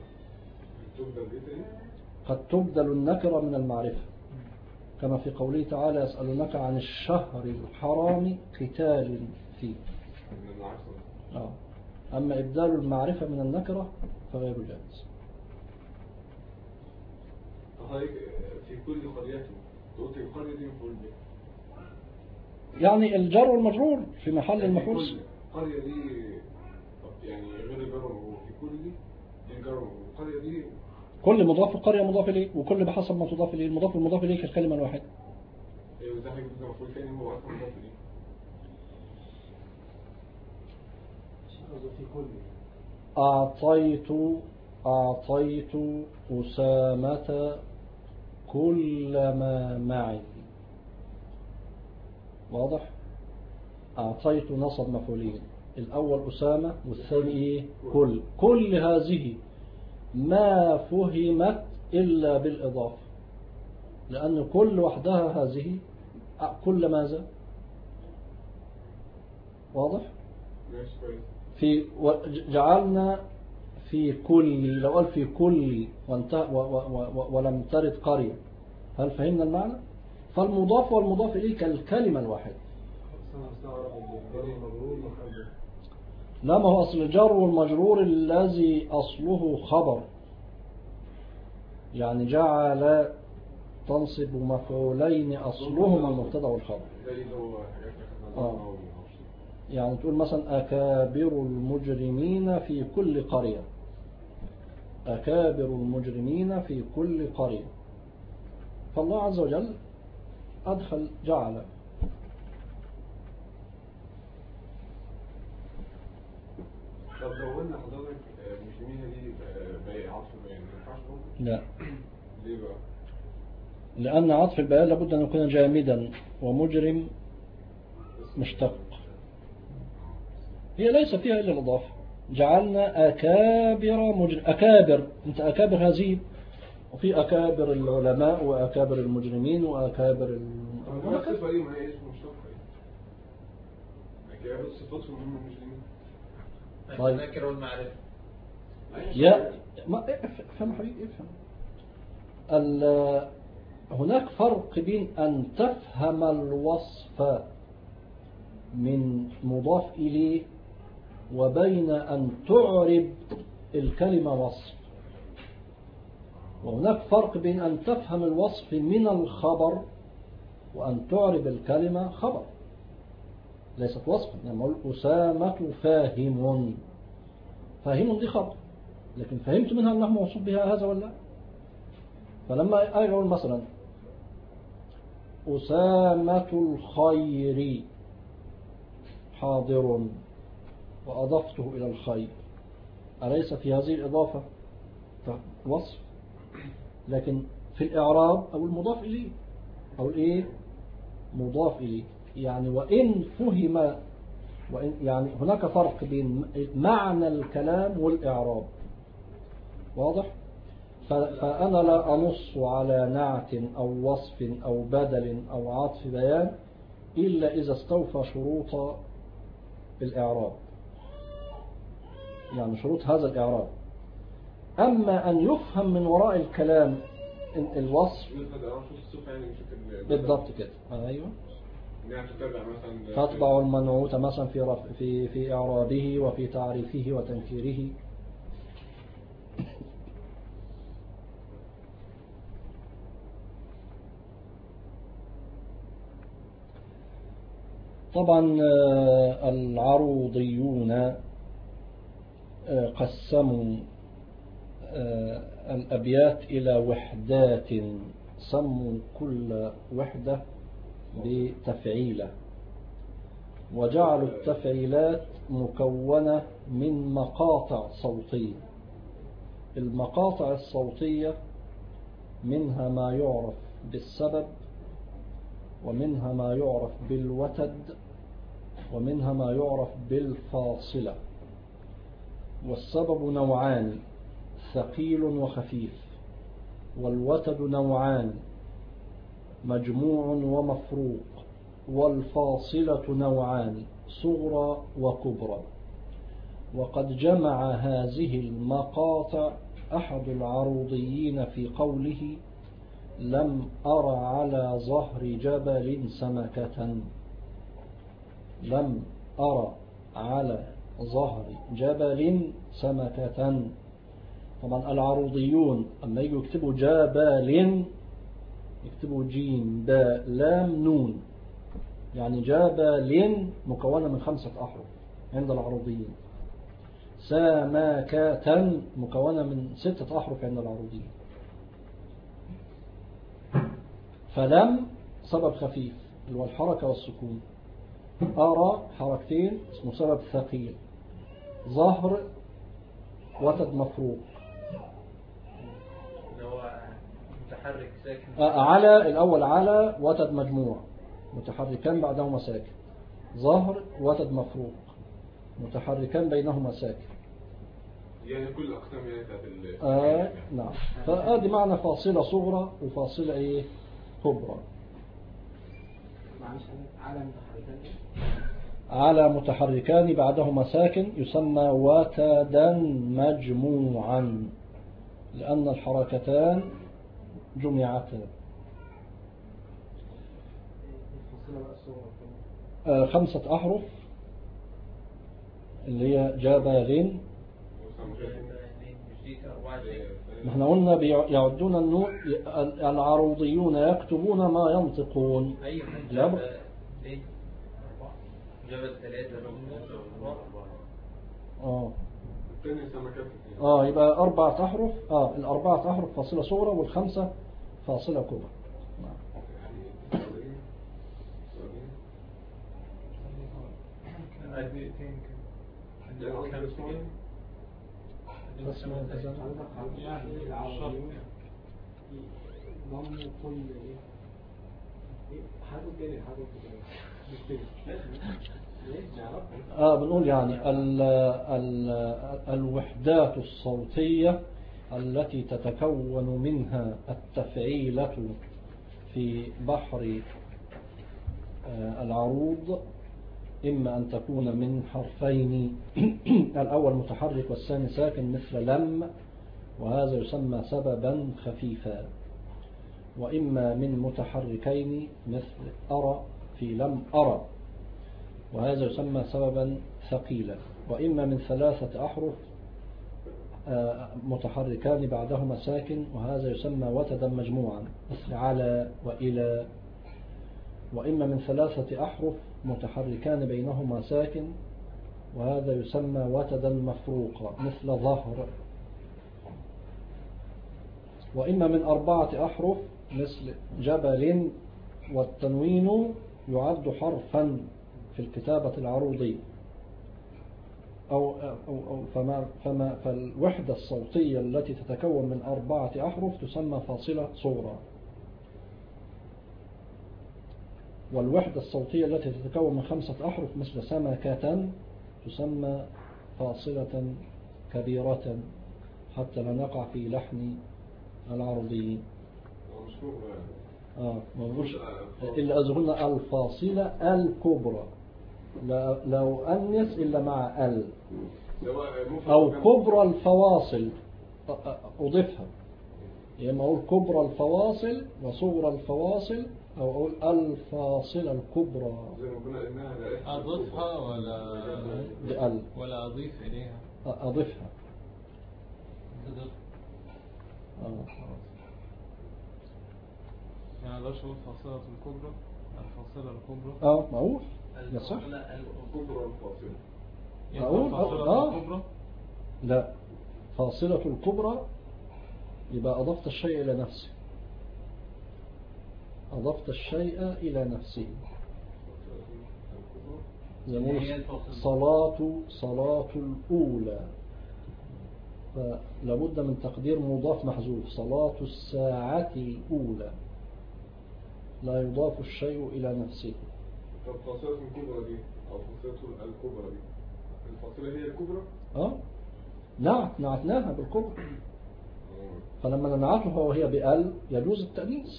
قد تبدل النكرة من المعرفة، كما في قوله تعالى يسألونك عن الشهر الحرام قتال فيه. أما إبدال المعرفة من النكرة فغير جائز. في كل قرية قلت القرية دي مفعول به، يعني الجر والمجرور في محل المفعول. القرية دي يعني غير الجر والمجرور، في كل دي الجر والمجرور. القرية دي كل مضاف القرية مضاف إليه، وكل بحسب ما تضاف إليه. المضاف والمضاف إليه كالكلمة الواحدة. ايوه ده هيجيب مفعول تاني هو اصلا مضاف اليه. في كل أعطيت أسامة كل ما معي. واضح؟ أعطيت نصب مفعولين، الأول أسامة والثاني إيه؟ كل هذه ما فهمت إلا بالإضافة، لأن كل وحدها هذه كل ماذا؟ واضح؟ ماشي كويس. جعلنا في كل، لو قال في كل ولم ترد قرية، هل فهمنا المعنى؟ فالمضاف والمضاف إليه كالكلمة الواحدة. لا، ما هو أصل الجار والمجرور الذي أصله خبر، يعني جعل تنصب مفعولين أصلهما المبتدا والخبر. زي اللي هو حاجات يعني تقول مثلا أكابر المجرمين في كل قرية، أكابر المجرمين في كل قرية. فالله عز وجل أدخل جعل. طب لو قلنا حضرتك المسلمين دي بقى عطف بيان ما ينفعش برضه؟ لا. ليه بقى؟ لأن عطف البيان لابد أن يكون جامدا، ومجرم مشتق، هي ليس فيها إلا الإضافة. جعلنا أكابر أكابر، أنت أكابر هذه، وفي أكابر العلماء وأكابر المجرمين وأكابر الصفة دي ما هي اسم مشتق. أكابر صفاتهم هم المسلمين. طيب. الذكر والمعرفة. يا ما افهم حبيبي افهم. هناك فرق بين أن تفهم الوصف من مضاف إليه وبين أن تعرب الكلمة وصف. وهناك فرق بين أن تفهم الوصف من الخبر وأن تعرب الكلمة خبر، ليست وصفا. يعني أقول أسامة فاهم، فاهم دي خبر، لكن فهمت منها أنه موصوف بها هذا ولا؟ فلما أقول مثلا أسامة الخير حاضر وأضفته إلى الخير، أليس في هذه الإضافة وصف؟ لكن في الإعراب أو المضاف إليه أو الإيه مضاف إليه. يعني وإن فهم، يعني هناك فرق بين معنى الكلام والإعراب. واضح؟ فأنا لا أنص على نعت أو وصف أو بدل أو عطف بيان إلا إذا استوفى شروط الإعراب، يعني شروط هذا الإعراب. أما أن يفهم من وراء الكلام الوصف بالضبط كده. أيوة. تتبع المنعوت مثلا في إعرابه وفي تعريفه وتنكيره. طبعا العروضيون قسموا الأبيات إلى وحدات، سموا كل وحدة بتفعيلة، وجعلوا التفعيلات مكونة من مقاطع صوتية. المقاطع الصوتية منها ما يعرف بالسبب، ومنها ما يعرف بالوتد، ومنها ما يعرف بالفاصلة. والسبب نوعان، ثقيل وخفيف، والوتد نوعان، مجموع ومفروق، والفاصلة نوعان، صغرى وكبرى. وقد جمع هذه المقاطع أحد العروضيين في قوله لم أر على ظهر جبل سمكة. لم أر على ظهر جبل سمكة. طبعا العروضيون أما يجوا يكتبوا جبل يكتبوا جيم باء لام نون، يعني جبل مكونة من 5 أحرف عند العروضيين. سمكة مكونة من 6 أحرف عند العروضيين. فلم سبب خفيف اللي هو الحركة والسكون. أرى حركتين اسمه سبب ثقيل. ظهر وتد مفروق. اللي هو متحرك ساكن. على الأول على وتد مجموع متحركان بعدهما ساكن. ظهر وتد مفروق متحركان بينهما ساكن. يعني كل الأقسام يعني بتاعت نعم. فادي معنى فاصلة صغرى وفاصلة ايه كبرى. معلش على متحركان. على متحركان بعدهما ساكن يسمى وتدا مجموعا لأن الحركتان جمعتان. الفاصلة بقى الصغرى 5 أحرف اللي هي جبل. احنا قلنا يعدون النوع العروضيون يكتبون ما ينطقون. جبل 3 الثاني سمكات. يبقى 4 أحرف. ال4 أحرف فاصلة صغرى وال5 فاصلة كبرى. بنقول يعني الوحدات الصوتية التي تتكون منها التفعيلة في بحر العروض إما أن تكون من حرفين الأول متحرك والثاني ساكن مثل لم وهذا يسمى سببا خفيفا، وإما من متحركين مثل أرى في لم أرى وهذا يسمى سببا ثقيلا، وإما من 3 أحرف متحركان بعدهما ساكن وهذا يسمى وتدا مجموعا مثل على وإلى، وإما من 3 أحرف متحركان بينهما ساكن وهذا يسمى وتدا مفروقا مثل ظهر، وإما من 4 أحرف مثل جبل والتنوين يعد حرفا في الكتابة العروضية فالوحدة الصوتية التي تتكون من 4 أحرف تسمى فاصلة صغرى، والوحدة الصوتية التي تتكون من 5 أحرف مثل سمكة تسمى فاصلة كبيرة حتى لا نقع في لحن العرضيين. ما نقولش إلا أذهلنا الفاصلة الكبرى لا أؤنس إلا مع ال، أو كبرى الفواصل أضيفها، يعني أقول كبرى الفواصل وصغرى الفواصل أو أقول الفاصلة الكبرى. أضيفها ولا أضيف إليها؟ أضيفها. يعني أقدرش أقول فاصلة الكبرى الفاصلة الكبرى. ما أقول يصح الكبرى الفاصلة. أقول الكبرى لا فاصلة الكبرى يبقى أضفت الشيء إلى نفسه، أضفت الشيء إلى نفسه. صلاة الأولى فلابد من تقدير مضاف محذوف، صلاة الساعة الأولى لا يضاف الشيء إلى نفسه. طب فاصلة الكبرى دي أو فاصلة الكبرى دي الفاصلة هي الكبرى؟ نعتناها بالكبرى، فلما ننعتها وهي بأل يجوز التأنيث.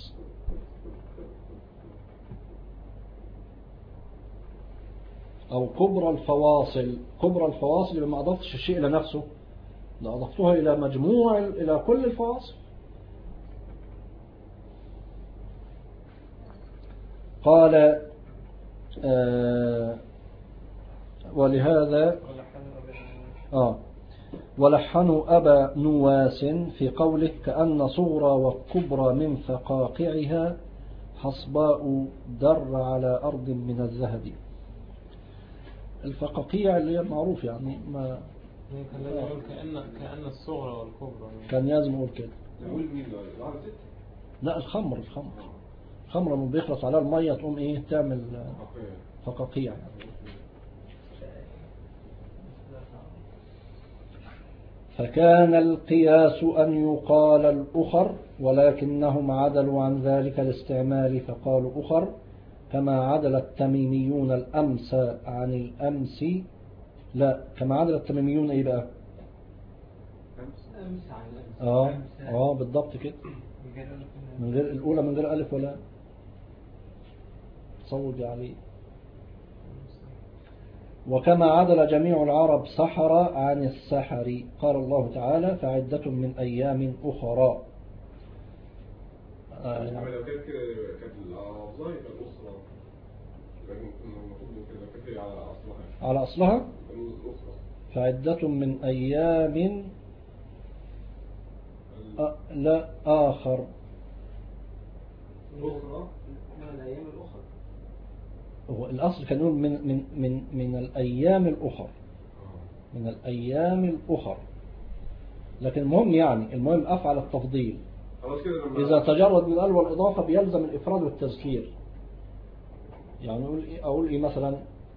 أو كبرى الفواصل لما أضفتش الشيء إلى نفسه، لا أضفتها إلى مجموع إلى كل الفواصل. قال ولهذا ولحنوا أبا نواس في قوله كأن صغرى وكبرى من فقاقعها حصباء در على أرض من الذهب. الفقاقيع اللي هي معروف يعني ما كان لازم يقول كأن الصغرى والكبرى. كان لازم يقول كده. نقول مين ده؟ العدد 6. لا الخمر لما بيخلص عليها المية تقوم ايه تعمل فقاقيع يعني. فكان القياس أن يقال الأخر ولكنهم عدلوا عن ذلك الاستعمال فقالوا أخر كما عدل التميميون الأمس عن الأمس. لا كما عدل التميميون ايه بقى؟ أمس عن الأمس. بالضبط كده، من غير الأولى من غير ألف ولا صوت عليه. وكما عدل جميع العرب سحر عن السحر قال الله تعالى فعدة من أيام أخرى. لو كانت كده كانت الأعضاء يبقى الأسرة، المفروض كده كانت على أصلها فعدة من أيام لا آخر. الأخرى من الأيام الأخرى. هو الأصل كان يقول من الأيام الأخر، من الأيام الأخر، لكن المهم أفعل التفضيل إذا تجرد من الأل والإضافة بيلزم الإفراد والتذكير. يعني أقول إيه مثلا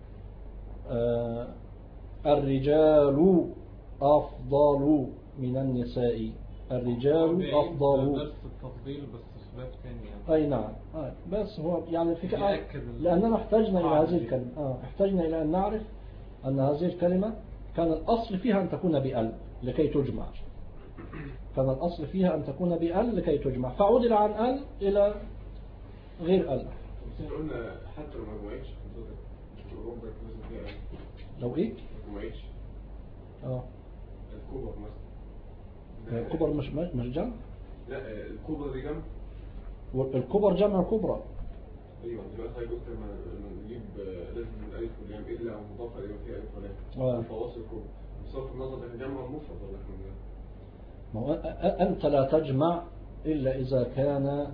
الرجال أفضل من النساء، الرجال أفضل. درس التفضيل بس خلاف ثاني يعني. أي نعم بس هو يعني في لأننا احتجنا إلى هذه الكلمة احتجنا إلى أن نعرف أن هذه الكلمة كان الأصل فيها أن تكون بأل لكي تجمع، كان الأصل فيها أن تكون بأل لكي تجمع فعدل عن أل إلى غير أل. قلنا حتى لو ما جمعتش لو إيه؟ ما جمعتش الكبر مثلا. الكبر مش جمع؟ لا الكبر دي جمع. الكبر جمع كبرى. ايوه دلوقتي قلت لما نجيب لازم من الف واللام الا او مضافه الى فيها الف ولام فواصل كبر بصرف النظر ده جمع مفرد ولا كده. ما هو انت لا تجمع الا اذا كان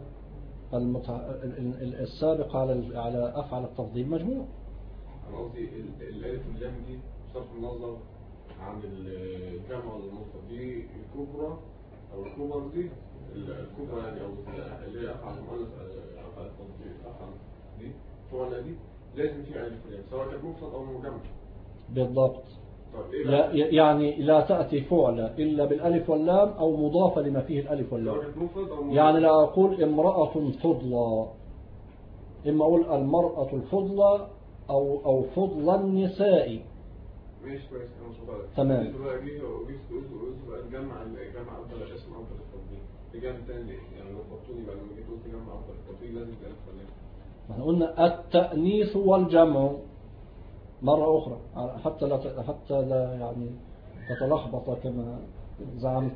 السابق على افعل التفضيل مجموع. انا قصدي الالف واللام دي بصرف النظر عن الجمع والمفرد دي الكبرى او الكبر دي الكبرى يعني او اللي هي افعل المؤنث افعل التفضيل افعل دي فعل دي لازم فيها الف واللام سواء كان مفرد او مجمع. بالضبط. طيب لا يعني لا تأتي فعل إلا بالألف واللام أو مضافة لما فيه الألف واللام. يعني لا أقول امرأة فضلى، إما أقول المرأة الفضلى أو فضل النساء. ماشي كويس انا مش مطالب. تمام. انتوا بقى جيتوا جمع افضل الاسم افضل التفضيل رجعنا تاني يعني لو خبطوني بقى لما جيت قلت جمع افضل التفضيل لازم الالف واللام. احنا قلنا التأنيث والجمع مرة أخرى حتى لا يعني تتلخبط كما زعمت.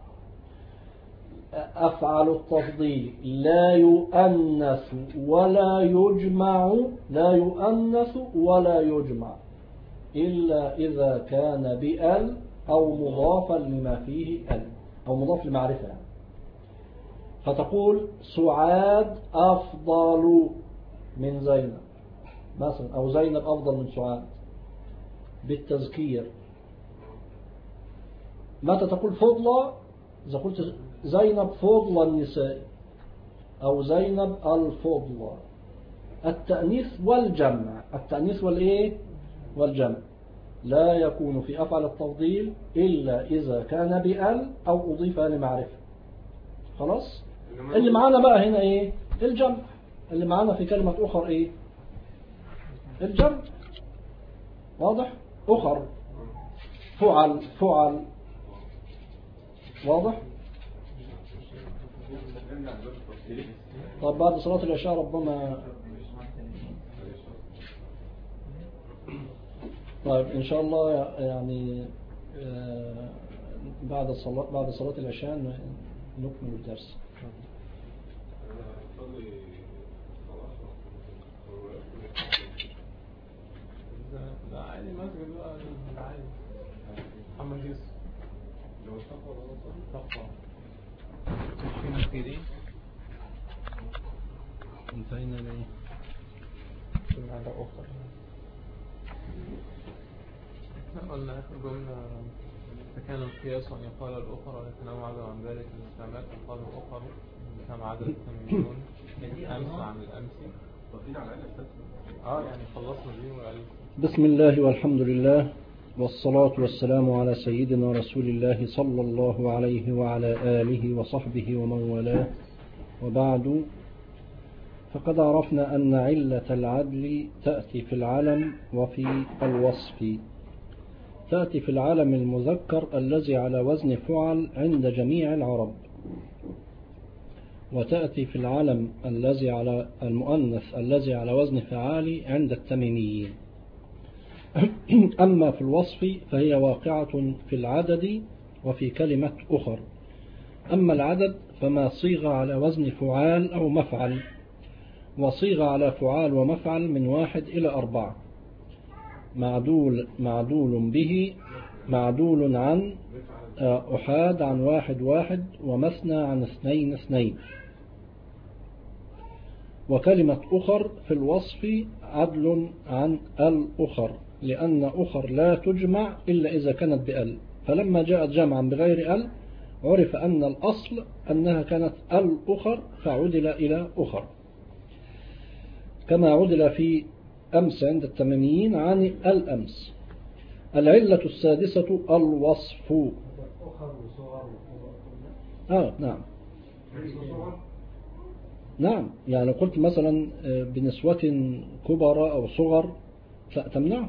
أفعل التفضيل لا يؤنث ولا يجمع إلا إذا كان بأل أو مضافا لما فيه أل أو مضاف لمعرفة يعني. فتقول سعاد أفضل من زينب مثلا أو زينب أفضل من سعاد بالتذكير. متى تقول فضلة؟ إذا قلت زينب فضل النساء أو زينب الفضلة. التأنيث والجمع، التأنيث والإيه؟ والجمع لا يكون في أفعل التفضيل إلا إذا كان بأل أو أضيف لمعرفة. خلاص؟ اللي معانا بقى هنا إيه؟ الجمع. اللي معانا في كلمة أخر إيه؟ الجمع. واضح؟ أخر فعل واضح؟ طب بعد صلاة العشاء ربما طيب إن شاء الله يعني بعد صلاة العشاء نكمل الدرس. لا عادي مسجد بقى عادي. محمد يوسف لو تقوى كده انتهينا ليه؟ كنا على أخر قلنا آخر جملة فكان القياس أن يقال الأخرى ولكنهم عدوا عن ذلك الاستعمال فقالوا أخر كما عدد التميميون أمس عن الأمس. واقفين على الأقل السادسة. يعني خلصنا دي وقال. بسم الله والحمد لله والصلاة والسلام على سيدنا رسول الله صلى الله عليه وعلى آله وصحبه ومن والاه، وبعد. فقد عرفنا أن علة العدل تأتي في العلم وفي الوصف. تأتي في العلم المذكر الذي على وزن فعل عند جميع العرب، وتأتي في العلم الذي على المؤنث الذي على وزن فعال عند التميميين. أما في الوصف فهي واقعة في العدد وفي كلمة أخر. أما العدد فما صيغ على وزن فعال أو مفعل، وصيغ على فعال ومفعل من 1 إلى 4. معدول به، معدول عن، أحاد عن 1 1، ومثنى عن 2 2. وكلمة أخر في الوصف عدل عن الأخر، لأن أخر لا تجمع إلا إذا كانت بأل، فلما جاءت جمعا بغير أل عرف أن الأصل أنها كانت الأخر فعدل إلى أخر، كما عدل في أمس عند التماميين عن الأمس. العلة السادسة الوصف. نعم نعم، يعني قلت مثلا بنسوة كبرى أو صغر تمنع.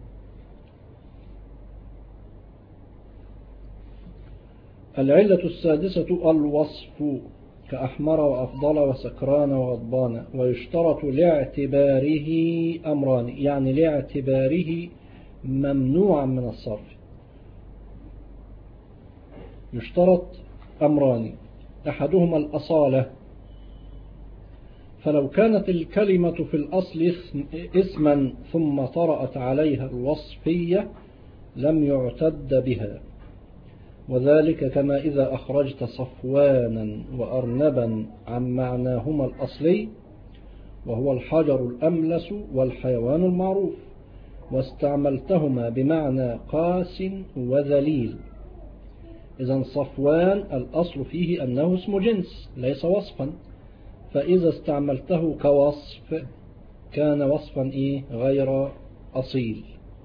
العلة السادسة الوصف، كأحمر وأفضل وسكران وغضبان. ويشترط لاعتباره أمران، يعني لاعتباره ممنوعا من الصرف. يشترط أمران، أحدهما الأصالة، فلو كانت الكلمة في الأصل اسما ثم طرأت عليها الوصفية لم يعتد بها، وذلك كما إذا أخرجت صفوانا وأرنبا عن معناهما الأصلي وهو الحجر الأملس والحيوان المعروف، واستعملتهما بمعنى قاس وذليل. إذن صفوان الأصل فيه أنه اسم جنس ليس وصفا، فإذا استعملته كوصف كان وصفا غير أصيل.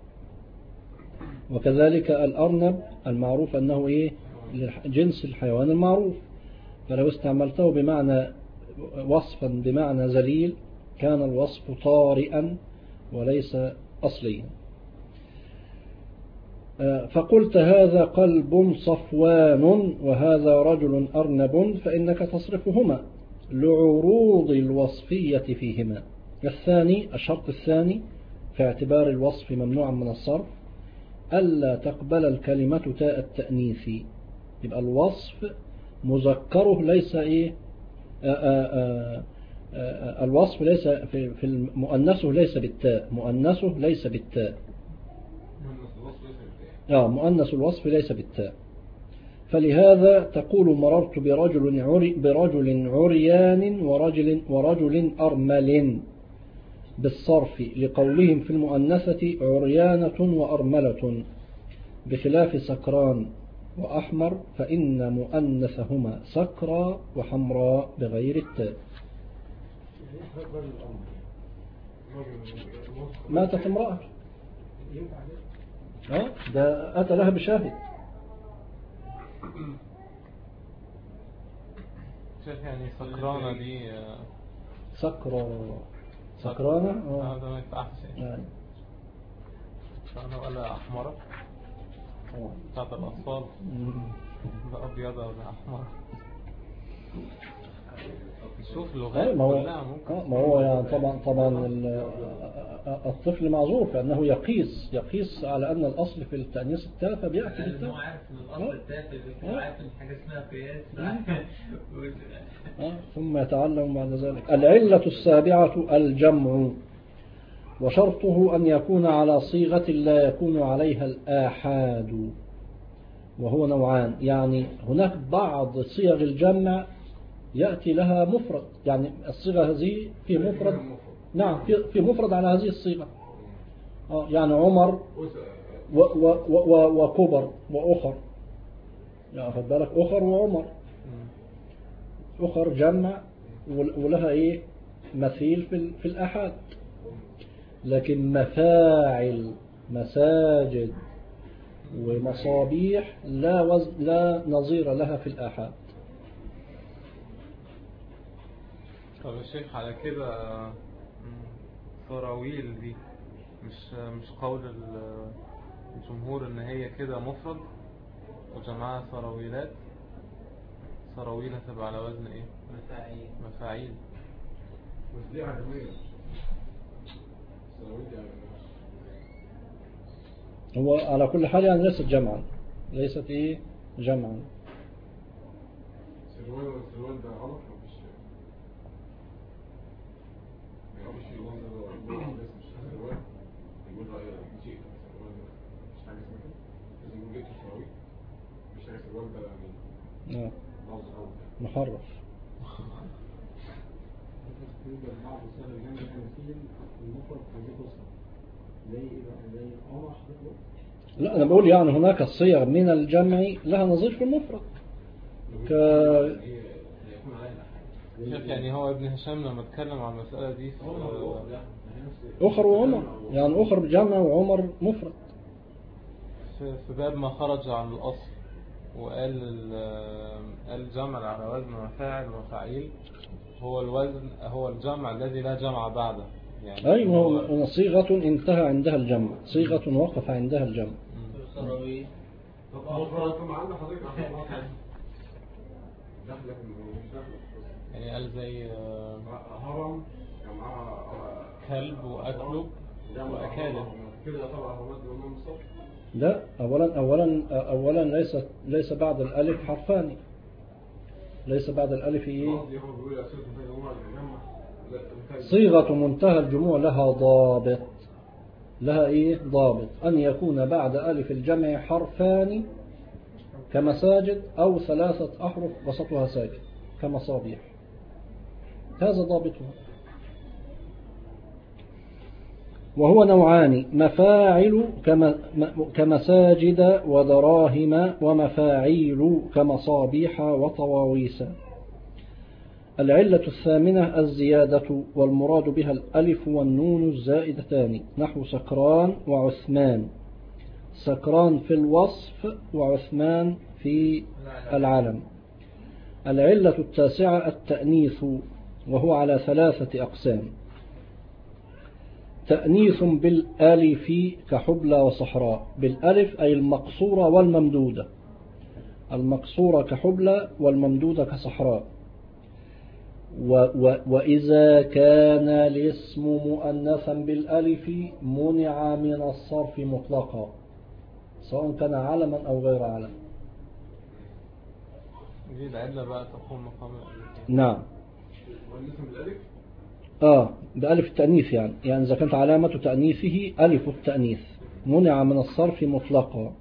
وكذلك الأرنب المعروف أنه جنس الحيوان المعروف، فلو استعملته بمعنى وصفا بمعنى ذليل كان الوصف طارئا وليس أصليا. فقلت هذا قلب صفوان وهذا رجل أرنب، فإنك تصرفهما لعروض الوصفية فيهما. الثاني، الشرط الثاني في اعتبار الوصف ممنوعا من الصرف، ألا تقبل الكلمة تاء التأنيث. يبقى الوصف مذكره ليس الوصف ليس في مؤنثه ليس بالتاء، مؤنثه ليس بالتاء. مؤنث الوصف ليس بالتاء. فلهذا تقول مررت برجل عريان ورجل أرمل بالصرف، لقولهم في المؤنثة عريانة وأرملة، بخلاف سكران وأحمر فإن مؤنثهما سكرى وحمراء بغير التاء. ماتت امرأة ده أتى لها بشاهد. شايف يعني سكرانة دي سكرانة ده ما يفتحش سكرانة ولا أحمرة بتاعت الأطفال، ده أبيضة ولا أحمر. شوف اللغات كلها ممكن. ما هو يعني طبعا الطفل معذور فإنه يقيس على أن الأصل في التأنيث التاء فبيأتي بالتاء. هو عارف أن الأصل التاء عارف أن حاجة اسمها قياس ثم يتعلم بعد ذلك. العلة السابعة الجمع، وشرطه أن يكون على صيغة لا يكون عليها الآحاد، وهو نوعان. يعني هناك بعض صيغ الجمع يأتي لها مفرد، يعني الصيغة هذه في مفرد، نعم في مفرد على هذه الصيغة. يعني عمر وكبر وأخر، يعني خد بالك أخر وعمر. أخر جمع ولها إيه مثيل في الأحاد، لكن مفاعل مساجد ومصابيح لا نظير لها في الآحاد. طب يا شيخ على كده سراويل دي مش قول الجمهور ان هي كده مفرد وجمعها سراويلات؟ سراويل هتبقى على وزن ايه؟ مفاعيل. بس دي عجمية سراويل دي عجمية. هو على كل حال يعني ليست جمعا، ليست ايه جمعا. سروال ده غلط، مفيش في اللون ده مش سروال. يقول رأيه شيء سروال ده مش حاجة اسمها كده، لازم يقول جيت سراويل مش حاجة سروال ده يعني لفظ غلط محرف. يوجد بعض صيغ الجمع مثيل المفرد هذه قصة زي ايه بقى؟ زي القمر حضرتك؟ لا أنا بقول يعني هناك صيغ من الجمع لها نظير في المفرد شوف يعني هو ابن هشام لما اتكلم عن المسألة دي في أخر وعمر، يعني أخر بجمع وعمر مفرد في باب ما خرج عن الأصل وقال الجمع على وزن مفاعل ومفاعيل هو الجمع الذي لا جمع بعده، يعني أيوة صيغة انتهى عندها الجمع، صيغة وقف عندها الجمع. سراويل طب عندنا حضرتك دخلك مش دخلك يعني قال زي هرم جمعها كلب وأكلب وأكالب كده طبعا هو مد ومن الصف. لا أولا ليس بعد الألف حرفان، ليس بعد الألف إيه صيغة منتهى الجموع لها ضابط، لها إيه ضابط أن يكون بعد ألف الجمع حرفان كمساجد أو 3 أحرف وسطها ساكن كمصابيح، هذا ضابطها. وهو نوعان: مفاعل كمساجد ودراهم، ومفاعيل كمصابيح وطواويس. العلة الثامنة الزيادة، والمراد بها الألف والنون الزائدتان، نحو سكران وعثمان، سكران في الوصف وعثمان في العلم. العلة التاسعة التأنيث، وهو على 3 أقسام: تأنيث بالألف كحبلى وصحراء، بالألف أي المقصورة والممدودة، المقصورة كحبلى والممدودة كصحراء. وإذا كان الاسم مؤنثا بالألف منع من الصرف مطلقا، سواء كان علما أو غير علم. دي العلة بقى تقوم مقام الألف. نعم. مؤنثا بالألف؟ بألف التأنيث، يعني إذا كانت علامة تأنيثه ألف التأنيث منع من الصرف مطلقا.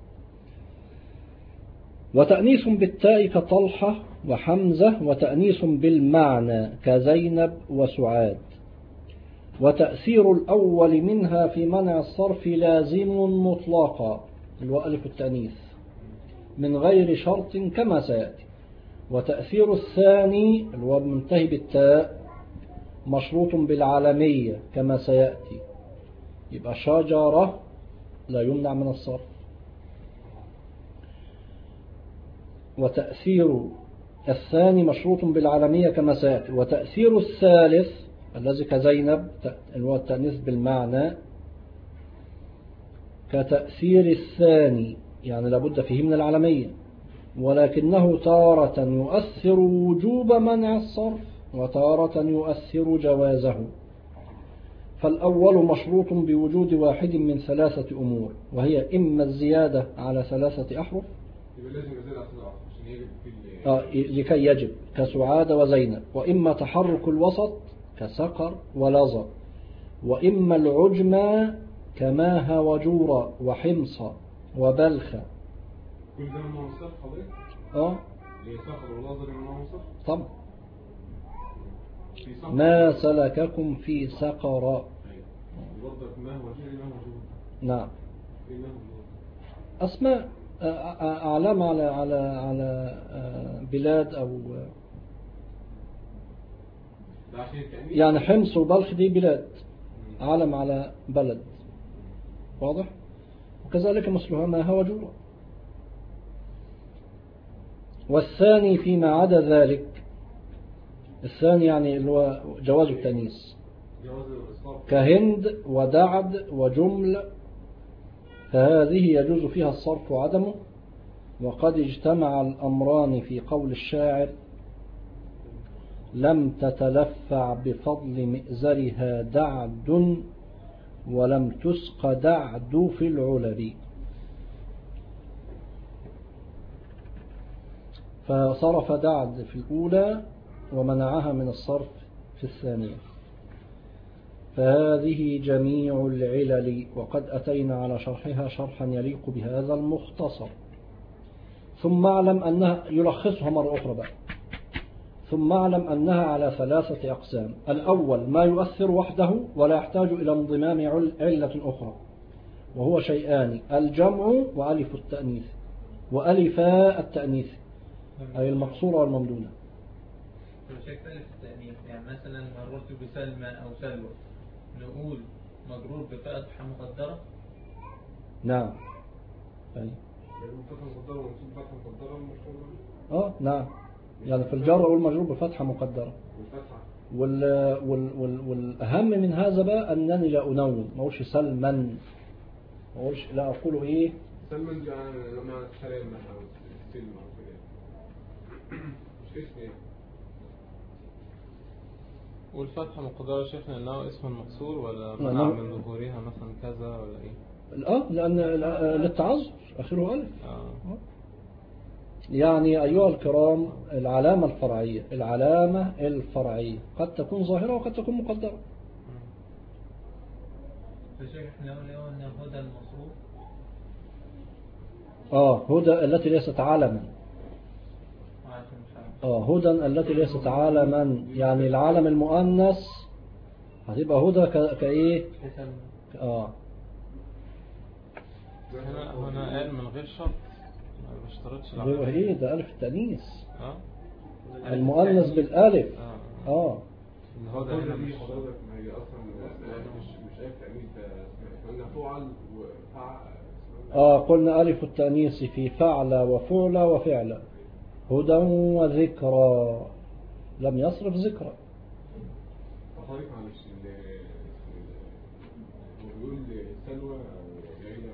وتأنيث بالتاء كطلحة وحمزة، وتأنيث بالمعنى كزينب وسعاد. وتأثير الأول منها في منع الصرف لازم مطلقا، الألف التأنيث من غير شرط كما سيأتي. وتأثير الثاني المنتهي بالتاء مشروط بالعالمية كما سيأتي، يبقى شجرة لا يمنع من الصرف. وتأثير الثاني مشروط بالعالمية كما سيأتي. وتأثير الثالث الذي كزينب هو التأنيث بالمعنى كتأثير الثاني، يعني لابد فيه من العالمية، ولكنه تارة يؤثر وجوب منع الصرف وتارة يؤثر جوازه. فالأول مشروط بوجود واحد من 3 أمور، وهي إما الزيادة على 3 أحرف يبقى لازم يزيد على 3 أحرف عشان يجب في لكي يجب كسعاد وزينب، وإما تحرك الوسط كسقر ولظى، وإما العجمة كماها وجورا وحمصة وبلخة. كل ده من مصر حضرتك؟ ليه سقر ونظر من مصر؟ طبعا. ما سلككم في سقر. يوضح ما هو جوري ما هو جوري. نعم. أسماء أعلام على بلاد أو ده عشان التأمين. يعني حمص وبلخ دي بلاد، علم على بلد، واضح؟ وكذلك مثلها ماها وجوع. والثاني فيما عدا ذلك، الثاني يعني اللي هو جواز التأنيث، جواز الإصرار. كهند ودعد وجمل، فهذه يجوز فيها الصرف وعدمه. وقد اجتمع الأمران في قول الشاعر: لم تتلفع بفضل مئزرها دعد ولم تسق دعد في العلب. فصرف دعد في الأولى ومنعها من الصرف في الثانية. فهذه جميع العلل، وقد أتينا على شرحها شرحا يليق بهذا المختصر. ثم اعلم أنها، يلخصها مرة أخرى بقى، ثم اعلم أنها على 3 أقسام. الأول ما يؤثر وحده ولا يحتاج إلى انضمام علة أخرى، وهو شيئان: الجمع وألف التأنيث، وألفا التأنيث أي المقصورة والممدودة. شكل ألف التأنيث، يعني مثلا مررت بسلمى أو سلوى، نقول مجرور بفتحة مقدرة. نعم. أي. يعني فتحة مقدرة ومنصوب فتحة مقدرة المفروض. نعم، يعني في الجر والمجرور بفتحة مقدرة. والفتحة. والأهم من هذا بقى أنني لا أنون، ما أقولش سلما، ما أقولش، لا أقول إيه سلمى دي يعني لما تشتري مثلا سلمى أو كده، مش اسم يعني. والفتحة مقدرة شيخنا أنه اسم مقصور ولا لا، منع لا. من ظهورها مثلا كذا ولا إيه؟ لأن للتعذر آخره ألف. آه. يعني أيها الكرام، العلامة الفرعية قد تكون ظاهرة وقد تكون مقدرة. فشيخ احنا قلنا هدى المصروف. هدى التي ليست علما. هدى التي ليست علما، يعني العالم المؤنث هتبقى هدى كايه. هنا قال من غير شرط، ما بيشترطش هو ايه ده؟ ألف التأنيث، المؤنث المؤنث بالألف. الهدى هنا دي مش حضرتك ما هي أصلا مش أي تأمين، ده قلنا فعل وفعل. قلنا ألف التأنيث في فعل وفعل وفعل، هدى وذكرى، لم يصرف ذكرى. حضرتك معلش بيقول سلوى أو ليلى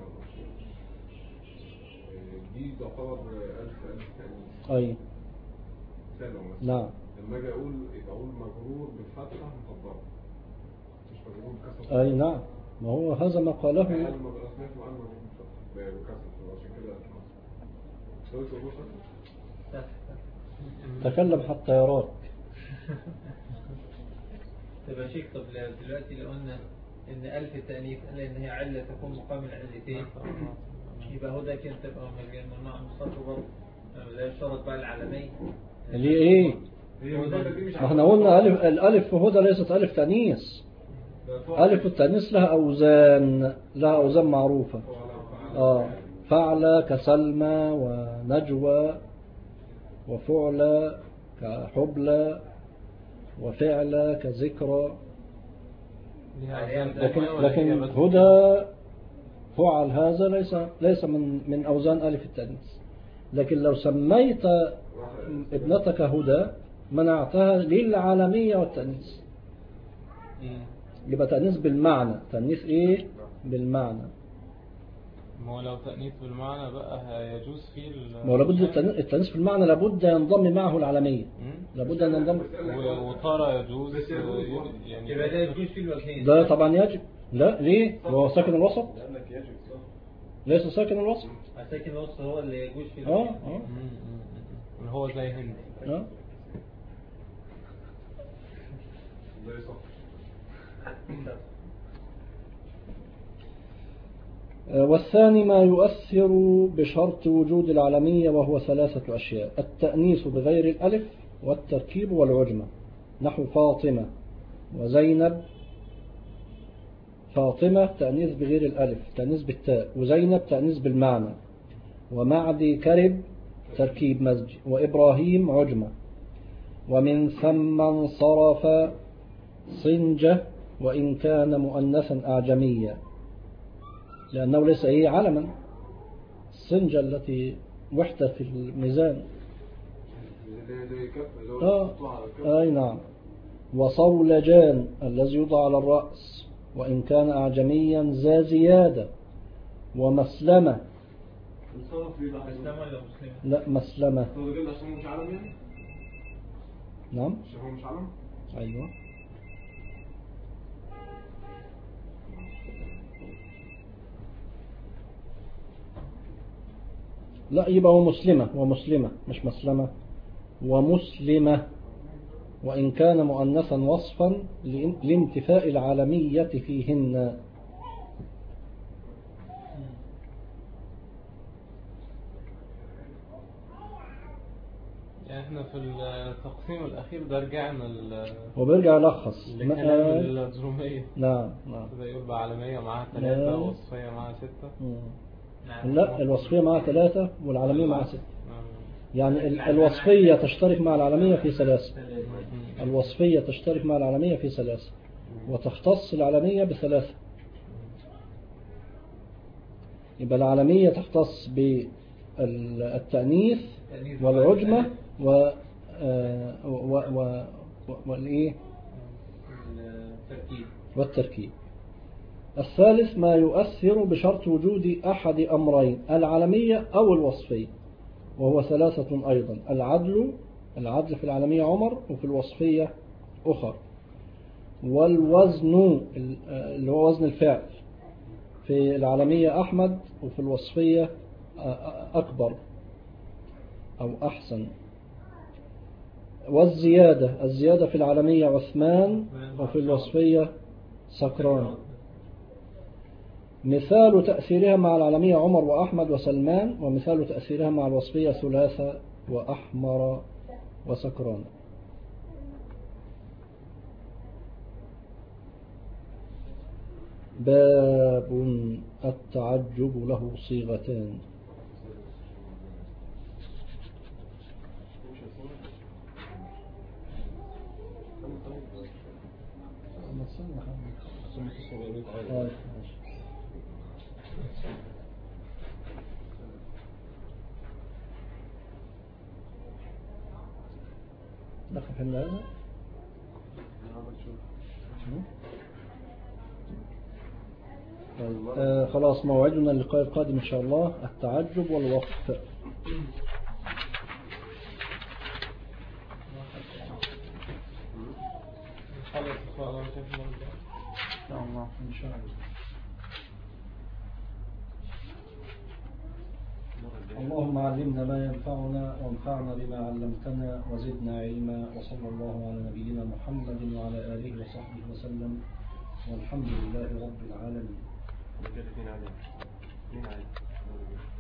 دي تعتبر ألف تأنيث. أي سلوى مثلا. نعم. لما أجي أقول مجرور بالفتحة مقدرة، مش مجرور بكسر. أي نعم، ما هو هذا ما قاله. أنا سمعت معنى مجرور بالفتحة بكسر، عشان كده سويت مجرور فتحة. تكلم حتى يراك. طب يا شيخ، طب دلوقتي لو قلنا ان ألف التأنيث قال ان هي علة تكون مقام العلتين، يبقى هدى كانت تبقى ممنوع من الصرف برضه، لا يشترط بقى العالمين. اللي ايه؟ ما احنا قلنا الألف في هدى ليست ألف تأنيث. ألف التأنيث لها أوزان معروفة. فعل كسلمى ونجوى، وفعل كحبلى، وفعل كذكرى. لكن هدى فعل هذا ليس من أوزان ألف التأنيث. لكن لو سميت ابنتك هدى منعتها للعالمية والتأنيث، يبقى تأنيث بالمعنى. تأنيث ايه؟ بالمعنى. ما هو لو تأنيث بالمعنى بقى يجوز فيه ما هو لابد التأنيث بالمعنى لابد ينضم معه العالمية، لابد أن ينضم. وترى يجوز يعني يبقى ده يجوز فيه الوجهين. ده طبعا يجب. لا ليه؟ هو ساكن الوسط؟ ليس ساكن الوسط. ساكن الوسط هو اللي يجوز فيه الوجهين. هو زي هند. والثاني ما يؤثر بشرط وجود العالمية، وهو 3 أشياء: التأنيث بغير الألف، والتركيب، والعجمة. نحو فاطمة وزينب. فاطمة تأنيث بغير الألف، تأنيث بالتاء، وزينب تأنيث بالمعنى، ومعدي كرب تركيب مزجي، وإبراهيم عجمة. ومن ثم انصرف صنجة وإن كان مؤنثا أعجميا، لأنه ليس علما. الصنجة التي وحدة في الميزان. أي نعم. وصولجان الذي يوضع على الرأس وإن كان أعجميا ذا زيادة. ومسلمة. مسلمة ولا مسلمة؟ لا مسلمة. هو ده كده عشان هو مش عالم يعني؟ نعم. عشان هو مش عالم؟ أيوة. لا يبقى هو مسلمة، ومسلمة مش مسلمة، ومسلمة وإن كان مؤنثا وصفا لانتفاء العالمية فيهن. يعني احنا في التقسيم الأخير ده رجعنا وبرجع يلخص لكلام الأجرومية. نعم ده يقول بقى عالمية معاها 3 ووصفية معاها 6. لا الوصفية معها 3 والعالمية معها 6. يعني الوصفية تشترك مع العالمية في 3. الوصفية تشترك مع العالمية في 3 وتختص العالمية ب3. يبقى العالمية تختص بالتأنيث والعجمة والتركيب. الثالث ما يؤثر بشرط وجود أحد أمرين، العالمية أو الوصفية، وهو 3 أيضا. العدل في العالمية عمر، وفي الوصفية أخر. والوزن اللي هو وزن الفعل، في العالمية أحمد وفي الوصفية أكبر أو أحسن. الزيادة في العالمية عثمان وفي الوصفية سكران. مثال تأثيرها مع العالمية عمر وأحمد وسلمان، ومثال تأثيرها مع الوصفية ثلاثة وأحمر وسكران. باب التعجب له صيغتان. دخل في هذا خلاص. موعدنا اللقاء القادم إن شاء الله التعجب والوقف. إن شاء الله. اللهم علمنا ما ينفعنا وانفعنا بما علمتنا وزدنا علما، وصلى الله على نبينا محمد وعلى آله وصحبه وسلم، والحمد لله رب العالمين.